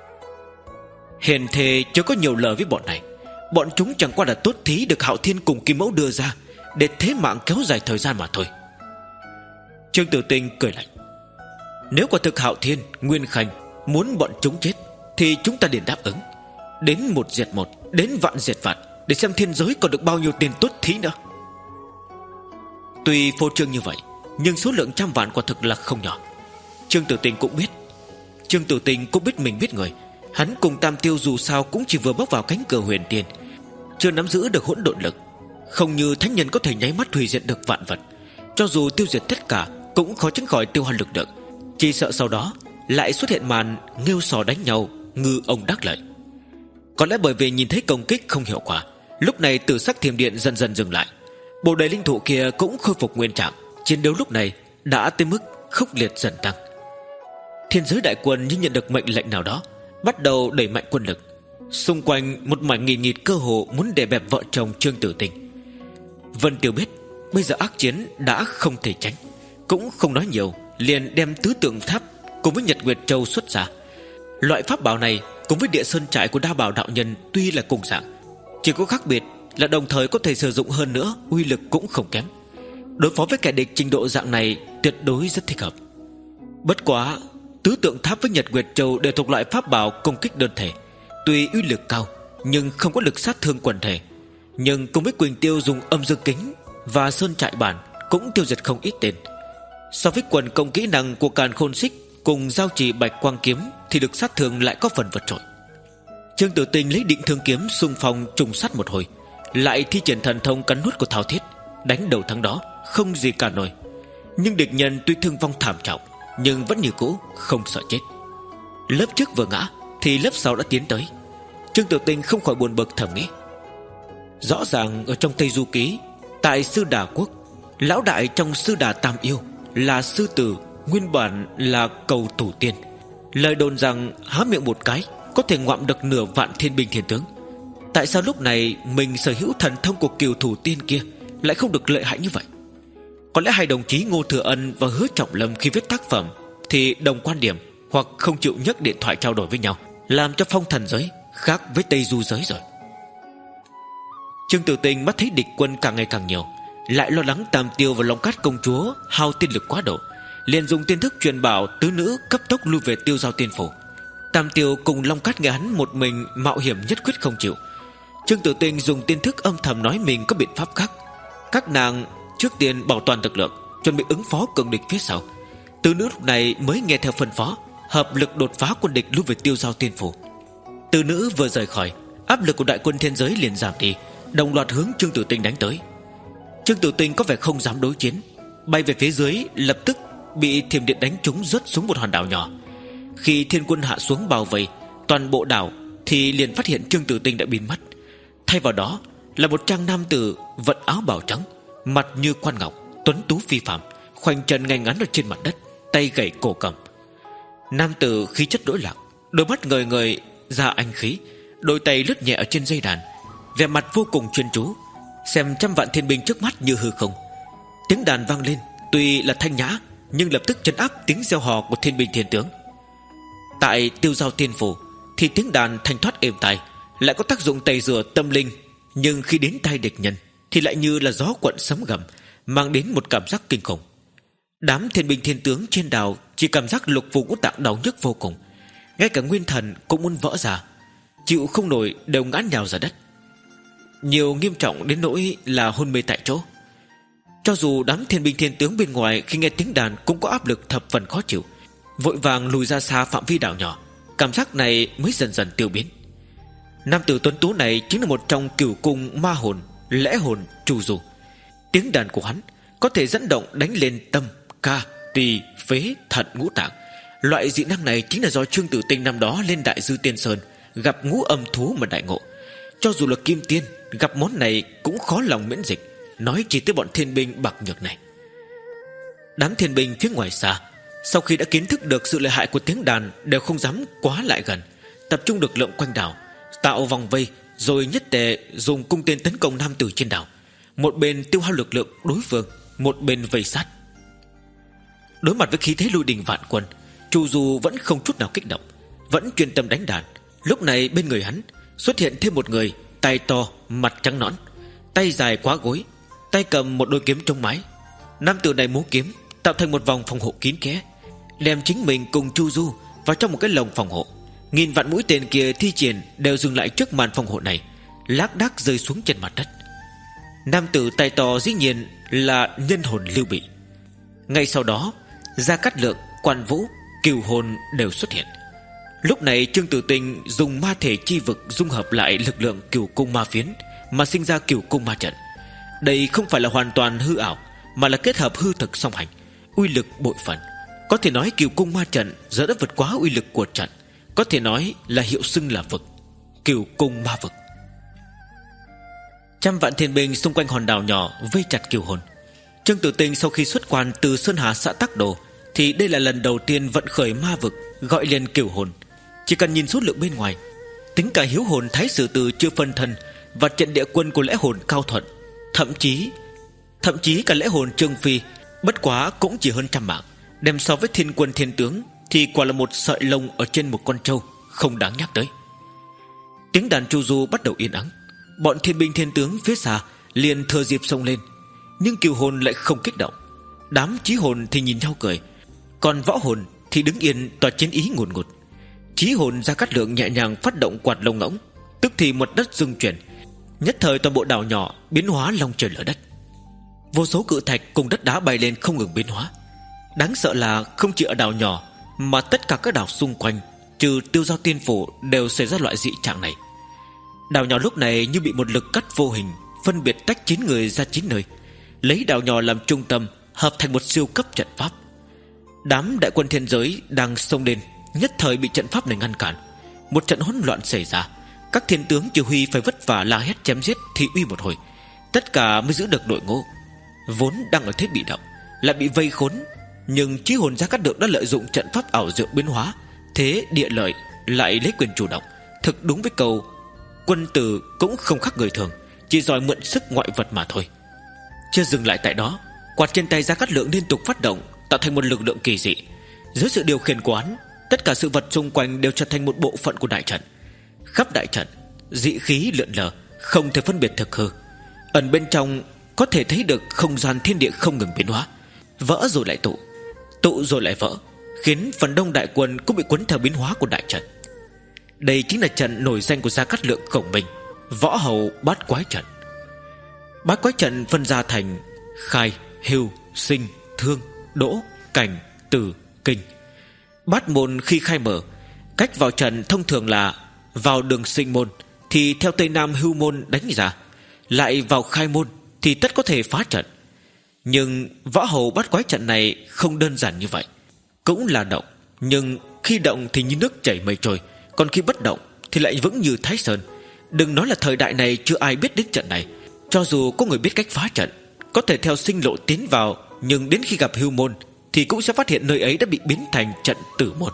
Hèn thề chưa có nhiều lời với bọn này. Bọn chúng chẳng qua là tốt thí được Hạo Thiên cùng Kim Mẫu đưa ra để thế mạng kéo dài thời gian mà thôi. Trương Tử Tinh cười lạnh: nếu quả thực Hạo Thiên, Nguyên Khanh muốn bọn chúng chết thì chúng ta liền đáp ứng, đến một diệt một, đến vạn diệt vạn, để xem thiên giới còn được bao nhiêu tiền tốt thí nữa. Tuy phô trương như vậy, nhưng số lượng trăm vạn quả thực là không nhỏ. Trương Tử Tinh cũng biết Trương Tử Tinh cũng biết mình biết người, Hắn cùng Tam Tiêu dù sao cũng chỉ vừa bước vào cánh cửa huyền tiên, chưa nắm giữ được hỗn độn lực. Không như thánh nhân có thể nháy mắt hủy diệt được vạn vật, cho dù tiêu diệt tất cả cũng khó tránh khỏi tiêu hao lực lượng. Chỉ sợ sau đó lại xuất hiện màn nghêu sò đánh nhau, ngư ông đắc lợi. Có lẽ bởi vì nhìn thấy công kích không hiệu quả, lúc này Tử Sắc Thiểm Điện dần dần dừng lại. Bồ đề linh thụ kia cũng khôi phục nguyên trạng. Chiến đấu lúc này đã tới mức khốc liệt dần tăng. Thiên giới đại quân như nhận được mệnh lệnh nào đó, bắt đầu đẩy mạnh quân lực. Xung quanh một mảnh nghìn nghịt cơ hồ muốn đè bẹp vợ chồng Trương Tử Tinh. Vân Tiêu biết bây giờ ác chiến đã không thể tránh, cũng không nói nhiều, liền đem tứ tượng tháp cùng với Nhật Nguyệt Châu xuất ra. Loại pháp bảo này cùng với địa sơn trại của đa bảo đạo nhân tuy là cùng dạng, chỉ có khác biệt là đồng thời có thể sử dụng hơn nữa, uy lực cũng không kém. Đối phó với kẻ địch trình độ dạng này tuyệt đối rất thích hợp. Bất quá tứ tượng tháp với Nhật Nguyệt Châu đều thuộc loại pháp bảo công kích đơn thể, tuy uy lực cao nhưng không có lực sát thương quần thể. Nhưng cùng với Quỳnh Tiêu dùng âm dương kính và sơn trại bản cũng tiêu diệt không ít tên. So với quần công kỹ năng của Càn Khôn Xích cùng giao trì Bạch Quang Kiếm thì lực sát thương lại có phần vượt trội. Trương Tử Tinh lấy Định Thương Kiếm xung phong trùng sát một hồi, lại thi triển thần thông cắn nuốt của Thao Thiết, đánh đầu thắng đó không gì cả nổi. Nhưng địch nhân tuy thương vong thảm trọng, nhưng vẫn như cũ không sợ chết. Lớp trước vừa ngã thì lớp sau đã tiến tới. Trương Tử Tinh không khỏi buồn bực thầm nghĩ, rõ ràng ở trong Tây Du Ký, tại Sư Đà Quốc, lão đại trong Sư Đà Tam Yêu là sư tử, nguyên bản là cầu thủ tiên. Lời đồn rằng há miệng một cái có thể ngoạm được nửa vạn thiên binh thiên tướng. Tại sao lúc này mình sở hữu thần thông của kiều thủ tiên kia lại không được lợi hại như vậy? Có lẽ hai đồng chí Ngô Thừa Ân và Hứa Trọng Lâm khi viết tác phẩm thì đồng quan điểm, hoặc không chịu nhấc điện thoại trao đổi với nhau, làm cho phong thần giới khác với Tây Du giới rồi. Trương Tử Tinh mắt thấy địch quân càng ngày càng nhiều, lại lo lắng Tam Tiêu và Long Cát công chúa hao tiên lực quá độ, liền dùng tiên thức truyền bảo tứ nữ cấp tốc lui về Tiêu Giao Tiên Phủ. Tam Tiêu cùng Long Cát nghe hắn một mình mạo hiểm nhất quyết không chịu. Trương Tử Tinh dùng tiên thức âm thầm nói mình có biện pháp khác. Các nàng trước tiên bảo toàn lực lượng, chuẩn bị ứng phó cường địch phía sau. Tứ nữ lúc này mới nghe theo phân phó, hợp lực đột phá quân địch lui về Tiêu Giao Tiên Phủ. Tứ nữ vừa rời khỏi, áp lực của đại quân thiên giới liền giảm đi, đồng loạt hướng Trương Tử Tinh đánh tới. Trương Tử Tinh có vẻ không dám đối chiến, bay về phía dưới, lập tức bị thiểm điện đánh trúng, rớt xuống một hòn đảo nhỏ. Khi thiên quân hạ xuống bao vây toàn bộ đảo thì liền phát hiện Trương Tử Tinh đã biến mất. Thay vào đó là một trang nam tử vận áo bào trắng, mặt như quan ngọc, tuấn tú phi phàm, khoanh chân ngay ngắn ở trên mặt đất, tay gậy cổ cầm. Nam tử khí chất đổi lạc, đôi mắt ngời ngời ra anh khí, đôi tay lướt nhẹ ở trên dây đàn, vẻ mặt vô cùng chuyên chú, xem trăm vạn thiên binh trước mắt như hư không. Tiếng đàn vang lên, tuy là thanh nhã nhưng lập tức trấn áp tiếng reo hò của thiên binh thiên tướng. Tại Tiêu Giao Tiên Phủ thì tiếng đàn thanh thoát êm tai, lại có tác dụng tẩy rửa tâm linh, nhưng khi đến tai địch nhân thì lại như là gió quặn sấm gầm, mang đến một cảm giác kinh khủng. Đám thiên binh thiên tướng trên đảo chỉ cảm giác lục phủ ngũ tạng đau nhức vô cùng, ngay cả nguyên thần cũng muốn vỡ ra, chịu không nổi đều ngã nhào ra đất. Nhiều nghiêm trọng đến nỗi là hôn mê tại chỗ. Cho dù đám thiên binh thiên tướng bên ngoài khi nghe tiếng đàn cũng có áp lực thập phần khó chịu, vội vàng lùi ra xa phạm vi đảo nhỏ, cảm giác này mới dần dần tiêu biến. Nam tử tuấn tú này chính là một trong cửu cung ma hồn, lẽ hồn Chu Du. Tiếng đàn của hắn có thể dẫn động đánh lên tâm, ca, tỳ, phế, thận, ngũ tạng. Loại dị năng này chính là do Trương Tử Tinh năm đó lên Đại Dư Tiên Sơn gặp ngũ âm thú mà đại ngộ. Cho dù là kim tiên gặp món này cũng khó lòng miễn dịch, nói chỉ tới bọn thiên binh bạc nhược này. Đám thiên binh phía ngoài xa sau khi đã kiến thức được sự lợi hại của tiếng đàn đều không dám quá lại gần, tập trung lực lượng quanh đảo, tạo vòng vây, rồi nhất tề dùng cung tên tấn công nam tử trên đảo. Một bên tiêu hao lực lượng đối phương, một bên vây sát. Đối mặt với khí thế lôi đình vạn quân, Chu Du vẫn không chút nào kích động, vẫn chuyên tâm đánh đàn. Lúc này bên người hắn xuất hiện thêm một người, tay to, mặt trắng nõn, tay dài quá gối, tay cầm một đôi kiếm trong mái. Nam tử này múa kiếm tạo thành một vòng phòng hộ kín kẽ, đem chính mình cùng Chu Du vào trong một cái lồng phòng hộ. Nghìn vạn mũi tên kia thi triển đều dừng lại trước màn phòng hộ này, lác đác rơi xuống trên mặt đất. Nam tử tay to dĩ nhiên là nhân hồn Lưu Bị. Ngay sau đó, Gia Cát Lượng, Quan Vũ, Cửu Hồn đều xuất hiện. Lúc này Trương Tử Tinh dùng ma thể chi vực dung hợp lại lực lượng Cửu Cung Ma Phiến mà sinh ra Cửu Cung Ma Trận. Đây không phải là hoàn toàn hư ảo, mà là kết hợp hư thực song hành, uy lực bội phần. Có thể nói Cửu Cung Ma Trận giờ đã vượt quá uy lực của trận, có thể nói là hiệu xưng là vực, Cửu Cung Ma Vực. Trăm vạn thiên binh xung quanh hòn đảo nhỏ vây chặt Cửu Hồn. Trương Tử Tinh sau khi xuất quan từ Sơn Hà xã Tắc Đồ thì đây là lần đầu tiên vận khởi ma vực, gọi liền Cửu Hồn. Chỉ cần nhìn số lượng bên ngoài, tính cả hiếu hồn Thái Sử Từ chưa phân thân và trận địa quân của lẽ hồn Cao Thuận, thậm chí thậm chí cả lẽ hồn Trương Phi, bất quá cũng chỉ hơn trăm mạng, đem so với thiên quân thiên tướng thì quả là một sợi lông ở trên một con trâu, không đáng nhắc tới. Tiếng đàn chu du bắt đầu yên ắng. Bọn thiên binh thiên tướng phía xa liền thừa dịp xông lên, nhưng Cửu Hồn lại không kích động. Đám chí hồn thì nhìn nhau cười, còn võ hồn thì đứng yên tỏa chiến ý ngùn ngụt. Chí hồn Gia Cát Lượng nhẹ nhàng phát động quạt lông ngỗng, tức thì một đất rung chuyển, nhất thời toàn bộ đảo nhỏ biến hóa long trời lở đất. Vô số cự thạch cùng đất đá bay lên không ngừng biến hóa. Đáng sợ là không chỉ ở đảo nhỏ, mà tất cả các đảo xung quanh trừ Tiêu Giao Tiên Phủ đều xảy ra loại dị trạng này. Đảo nhỏ lúc này như bị một lực cắt vô hình phân biệt tách chín người ra chín nơi, lấy đảo nhỏ làm trung tâm, hợp thành một siêu cấp trận pháp. Đám đại quân thiên giới đang xông lên nhất thời bị trận pháp này ngăn cản. Một trận hỗn loạn xảy ra. Các thiên tướng chỉ huy phải vất vả la hét chém giết thì uy một hồi, tất cả mới giữ được đội ngũ. Vốn đang ở thế bị động lại bị vây khốn, nhưng chí hồn Gia Cát Lượng đã lợi dụng trận pháp ảo diệu biến hóa, thế địa lợi lại lấy quyền chủ động. Thực đúng với câu quân tử cũng không khác người thường, chỉ giỏi mượn sức ngoại vật mà thôi. Chưa dừng lại tại đó, quạt trên tay Gia Cát Lượng liên tục phát động, tạo thành một lực lượng kỳ dị. Dưới sự điều khiển của hắn, tất cả sự vật xung quanh đều trở thành một bộ phận của đại trận. Khắp đại trận dị khí lượn lờ, không thể phân biệt thực hư. Ẩn bên trong có thể thấy được không gian thiên địa không ngừng biến hóa, vỡ rồi lại tụ, tụ rồi lại vỡ, khiến phần đông đại quân cũng bị cuốn theo biến hóa của đại trận. Đây chính là trận nổi danh của Gia Cát Lượng Khổng Minh, Võ Hầu Bát Quái Trận. Bát Quái Trận phân ra thành khai, hưu, sinh, thương, đỗ, cảnh, tử, kinh. Bát môn khi khai mở, cách vào trận thông thường là vào đường sinh môn thì theo Tây Nam hưu môn đánh ra, lại vào khai môn thì tất có thể phá trận. Nhưng Võ Hầu Bát Quái Trận này không đơn giản như vậy. Cũng là động, nhưng khi động thì như nước chảy mây trôi, còn khi bất động thì lại vững như Thái Sơn. Đừng nói là thời đại này chưa ai biết đến trận này, cho dù có người biết cách phá trận, có thể theo sinh lộ tiến vào, nhưng đến khi gặp hưu môn thì cũng sẽ phát hiện nơi ấy đã bị biến thành trận tử môn.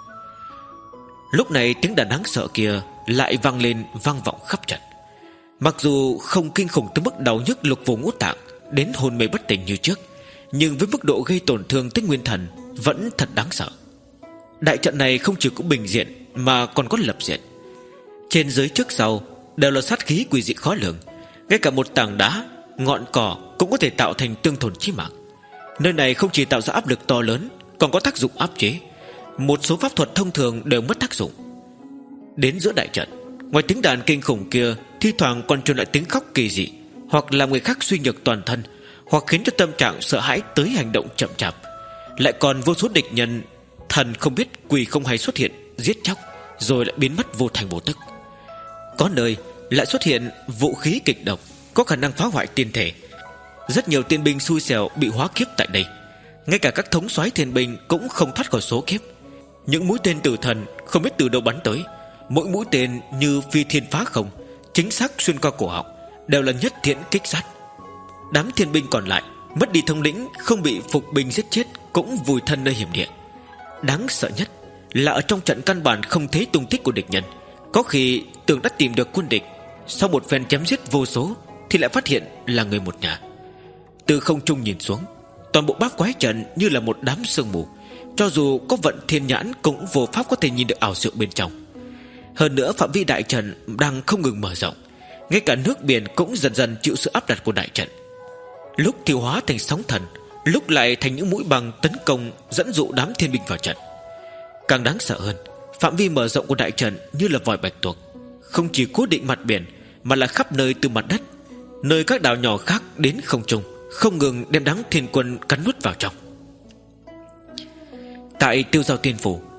Lúc này tiếng đàn đáng sợ kia lại vang lên, vang vọng khắp trận. Mặc dù không kinh khủng tới mức đau nhức lục phủ ngũ tạng đến hôn mê bất tỉnh như trước, nhưng với mức độ gây tổn thương tới nguyên thần vẫn thật đáng sợ. Đại trận này không chỉ có bình diện mà còn có lập diện, trên dưới trước sau đều là sát khí quỷ dị khó lường. Ngay cả một tảng đá, ngọn cỏ cũng có thể tạo thành tương thồn chí mạng. Nơi này không chỉ tạo ra áp lực to lớn, còn có tác dụng áp chế. Một số pháp thuật thông thường đều mất tác dụng. Đến giữa đại trận, ngoài tiếng đàn kinh khủng kia, thi thoảng còn truyền lại tiếng khóc kỳ dị, hoặc làm người khác suy nhược toàn thân, hoặc khiến cho tâm trạng sợ hãi tới hành động chậm chạp. Lại còn vô số địch nhân thần không biết quỷ không hay xuất hiện, giết chóc, rồi lại biến mất vô thành vô tức. Có nơi lại xuất hiện vũ khí kịch độc, có khả năng phá hoại tiên thể. Rất nhiều tiên binh xui xẻo bị hóa kiếp tại đây. Ngay cả các thống soái thiên binh cũng không thoát khỏi số kiếp. Những mũi tên tử thần không biết từ đâu bắn tới, mỗi mũi tên như phi thiên phá không, chính xác xuyên qua cổ họng, đều là nhất thiện kích sát. Đám thiên binh còn lại mất đi thống lĩnh, không bị phục binh giết chết, cũng vùi thân nơi hiểm địa. Đáng sợ nhất là ở trong trận căn bản không thấy tung tích của địch nhân. Có khi tưởng đã tìm được quân địch, sau một phen chém giết vô số thì lại phát hiện là người một nhà. Từ không trung nhìn xuống, toàn bộ bát quái trận như là một đám sương mù, cho dù có vận thiên nhãn cũng vô pháp có thể nhìn được ảo diệu bên trong. Hơn nữa phạm vi đại trận đang không ngừng mở rộng, ngay cả nước biển cũng dần dần chịu sự áp đặt của đại trận. Lúc thì hóa thành sóng thần, lúc lại thành những mũi băng tấn công dẫn dụ đám thiên binh vào trận. Càng đáng sợ hơn, phạm vi mở rộng của đại trận như là vòi bạch tuộc, không chỉ cố định mặt biển mà là khắp nơi, từ mặt đất, nơi các đảo nhỏ khác đến không trung, không ngừng đem đám thiên quân cắn nuốt vào trong. Tại Tiêu Giao Tiên Phủ,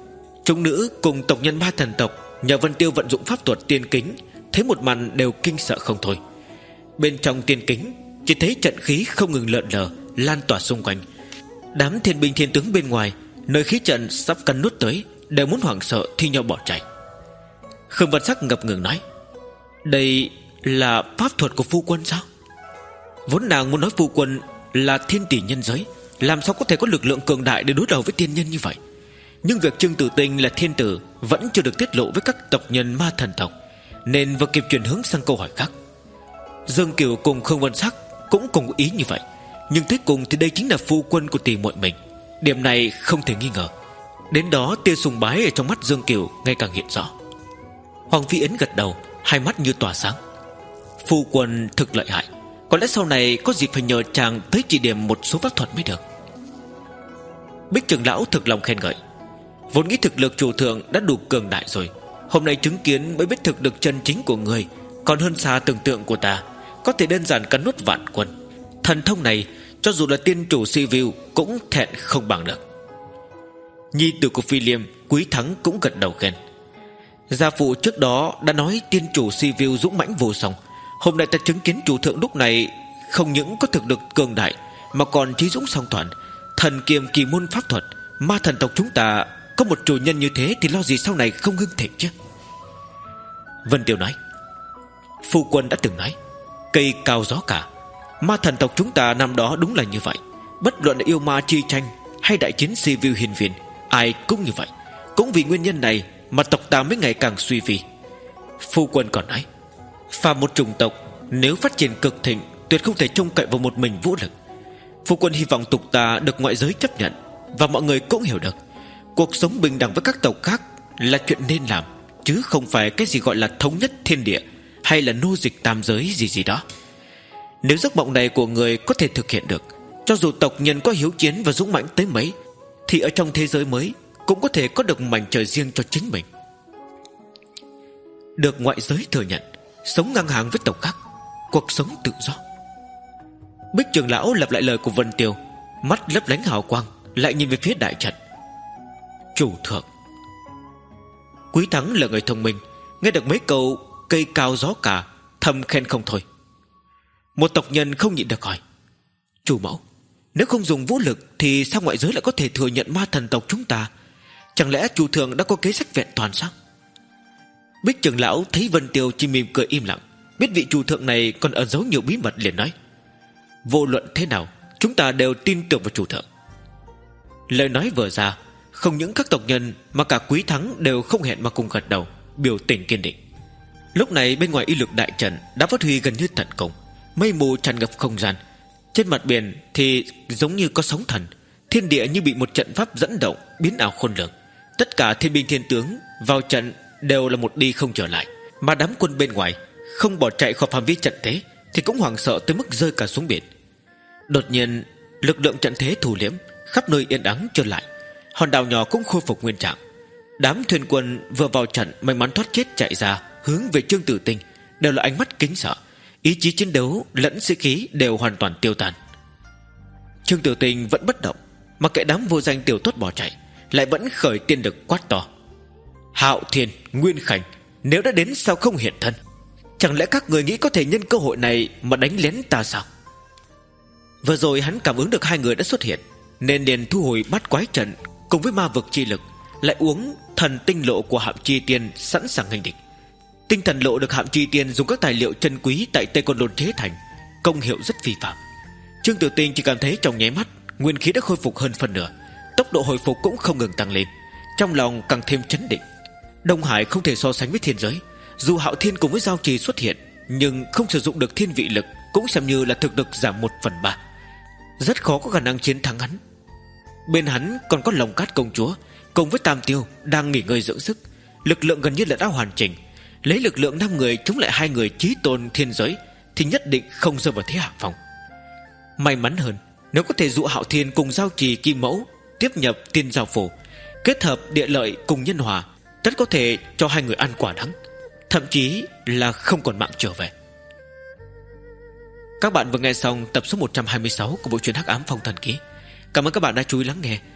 Chúng nữ cùng tộc nhân ma thần tộc nhờ Vân Tiêu vận dụng pháp thuật tiên kính, thấy một màn đều kinh sợ không thôi. Bên trong tiên kính chỉ thấy trận khí không ngừng lợn lờ lan tỏa xung quanh. Đám thiên binh thiên tướng bên ngoài, nơi khí trận sắp cắn nuốt tới, đều muốn hoảng sợ thi nhau bỏ chạy. Khương Văn Sắc ngập ngừng nói: đây là pháp thuật của phu quân sao? Vốn nàng muốn nói phu quân là thiên tỷ nhân giới, làm sao có thể có lực lượng cường đại để đối đầu với tiên nhân như vậy. Nhưng việc Trương Tử Tinh là thiên tử vẫn chưa được tiết lộ với các tộc nhân ma thần tộc, nên vừa kịp chuyển hướng sang câu hỏi khác. Dương Kiều cùng Khương Văn Sắc cũng cùng ý như vậy, nhưng cuối cùng thì đây chính là phu quân của tỷ muội mình. Điểm này không thể nghi ngờ. Đến đó tia sùng bái ở trong mắt Dương Kiều ngày càng hiện rõ. Hoàng Phi Yến gật đầu, hai mắt như tỏa sáng. Phu quân thực lợi hại, có lẽ sau này có dịp phải nhờ chàng tới chỉ điểm một số pháp thuật mới được. Bích trưởng lão thực lòng khen ngợi. Vốn nghĩ thực lực chủ thượng đã đủ cường đại rồi, hôm nay chứng kiến mới biết thực lực chân chính của người còn hơn xa tưởng tượng của ta, có thể đơn giản cắn nuốt vạn quân. Thần thông này cho dù là tiên chủ Sivu cũng thẹn không bằng được. Nhi tử của Phi Liêm Quý Thắng cũng gật đầu khen. Gia phụ trước đó đã nói tiên chủ Sivu dũng mãnh vô song, hôm nay ta chứng kiến chủ thượng lúc này không những có thực lực cường đại mà còn trí dũng song toàn, thần kiềm kỳ môn pháp thuật. Ma thần tộc chúng ta có một chủ nhân như thế thì lo gì sau này không hưng thịnh chứ. Vân Tiêu nói: phu quân đã từng nói cây cao gió cả. Ma thần tộc chúng ta năm đó đúng là như vậy. Bất luận là yêu ma chi tranh hay đại chiến Sivu hiền viên, ai cũng như vậy. Cũng vì nguyên nhân này mà tộc ta mới ngày càng suy vi. Phu quân còn nói, phàm một chủng tộc nếu phát triển cực thịnh tuyệt không thể trông cậy vào một mình vũ lực. Phu quân hy vọng tộc ta được ngoại giới chấp nhận, và mọi người cũng hiểu được cuộc sống bình đẳng với các tộc khác là chuyện nên làm, chứ không phải cái gì gọi là thống nhất thiên địa hay là nô dịch tam giới gì gì đó. Nếu giấc mộng này của người có thể thực hiện được, cho dù tộc nhân có hiếu chiến và dũng mãnh tới mấy, thì ở trong thế giới mới cũng có thể có được mảnh trời riêng cho chính mình, được ngoại giới thừa nhận, sống ngang hàng với tộc khác, cuộc sống tự do. Bích trưởng lão lặp lại lời của Vân Tiêu, mắt lấp lánh hào quang, lại nhìn về phía đại trận. Chủ thượng. Quý Thắng là người thông minh, nghe được mấy câu cây cao gió cả, thầm khen không thôi. Một tộc nhân không nhịn được hỏi: chủ mẫu, nếu không dùng vũ lực thì sao ngoại giới lại có thể thừa nhận ma thần tộc chúng ta? Chẳng lẽ chủ thượng đã có kế sách vẹn toàn sao? Bích trưởng lão thấy Vân Tiêu chỉ mỉm cười im lặng, biết vị chủ thượng này còn ẩn giấu nhiều bí mật, liền nói: vô luận thế nào chúng ta đều tin tưởng vào chủ thượng. Lời nói vừa ra, không những các tộc nhân mà cả Quý Thắng đều không hẹn mà cùng gật đầu, biểu tình kiên định. Lúc này bên ngoài y lực đại trận đã phát huy gần như tận cùng, mây mù tràn ngập không gian. Trên mặt biển thì giống như có sóng thần, thiên địa như bị một trận pháp dẫn động, biến ảo khôn lường. Tất cả thiên binh thiên tướng vào trận đều là một đi không trở lại, mà đám quân bên ngoài không bỏ chạy khỏi phạm vi trận thế thì cũng hoảng sợ tới mức rơi cả xuống biển. Đột nhiên lực lượng trận thế thu liễm, khắp nơi yên ắng trở lại, hòn đảo nhỏ cũng khôi phục nguyên trạng. Đám thuyền quân vừa vào trận may mắn thoát chết chạy ra hướng về Trương Tử Tinh đều là ánh mắt kính sợ, ý chí chiến đấu lẫn sĩ khí đều hoàn toàn tiêu tan. Trương Tử Tinh vẫn bất động, mà kệ đám vô danh tiểu tốt bỏ chạy, lại vẫn khởi tiên lực quát to: Hạo Thiên, Nguyên Khánh, nếu đã đến sao không hiện thân? Chẳng lẽ các người nghĩ có thể nhân cơ hội này mà đánh lén ta sao? Vừa rồi hắn cảm ứng được hai người đã xuất hiện, nên liền thu hồi bát quái trận cùng với ma vực chi lực, lại uống thần tinh lộ của Hạm Chi Tiên sẵn sàng nghênh địch. Tinh thần lộ được Hạm Chi Tiên dùng các tài liệu chân quý tại Tây Côn Lôn chế thành, công hiệu rất phi phàm. Trương Tử Tinh chỉ cảm thấy trong nháy mắt nguyên khí đã khôi phục hơn phần nửa, tốc độ hồi phục cũng không ngừng tăng lên, trong lòng càng thêm chấn định. Đông Hải không thể so sánh với thiên giới, dù Hạo Thiên cùng với Giao Trì xuất hiện, nhưng không sử dụng được thiên vị lực cũng xem như là thực lực giảm một phần ba, rất khó có khả năng chiến thắng hắn. Bên hắn còn có Long Cát công chúa cùng với Tam Tiêu đang nghỉ ngơi dưỡng sức, lực lượng gần như là đã hoàn chỉnh. Lấy lực lượng năm người chống lại hai người chí tôn thiên giới thì nhất định không rơi vào thế hạ phong. May mắn hơn, nếu có thể dụ Hạo Thiên cùng Giao Trì Kim Mẫu tiếp nhập Tiên Giao Phủ, kết hợp địa lợi cùng nhân hòa, tất có thể cho hai người ăn quả đắng, thậm chí là không còn mạng trở về. Các bạn vừa nghe xong tập số một trăm hai mươi sáu của bộ truyện Hắc Ám Phong Thần Ký. Cảm ơn các bạn đã chú ý lắng nghe.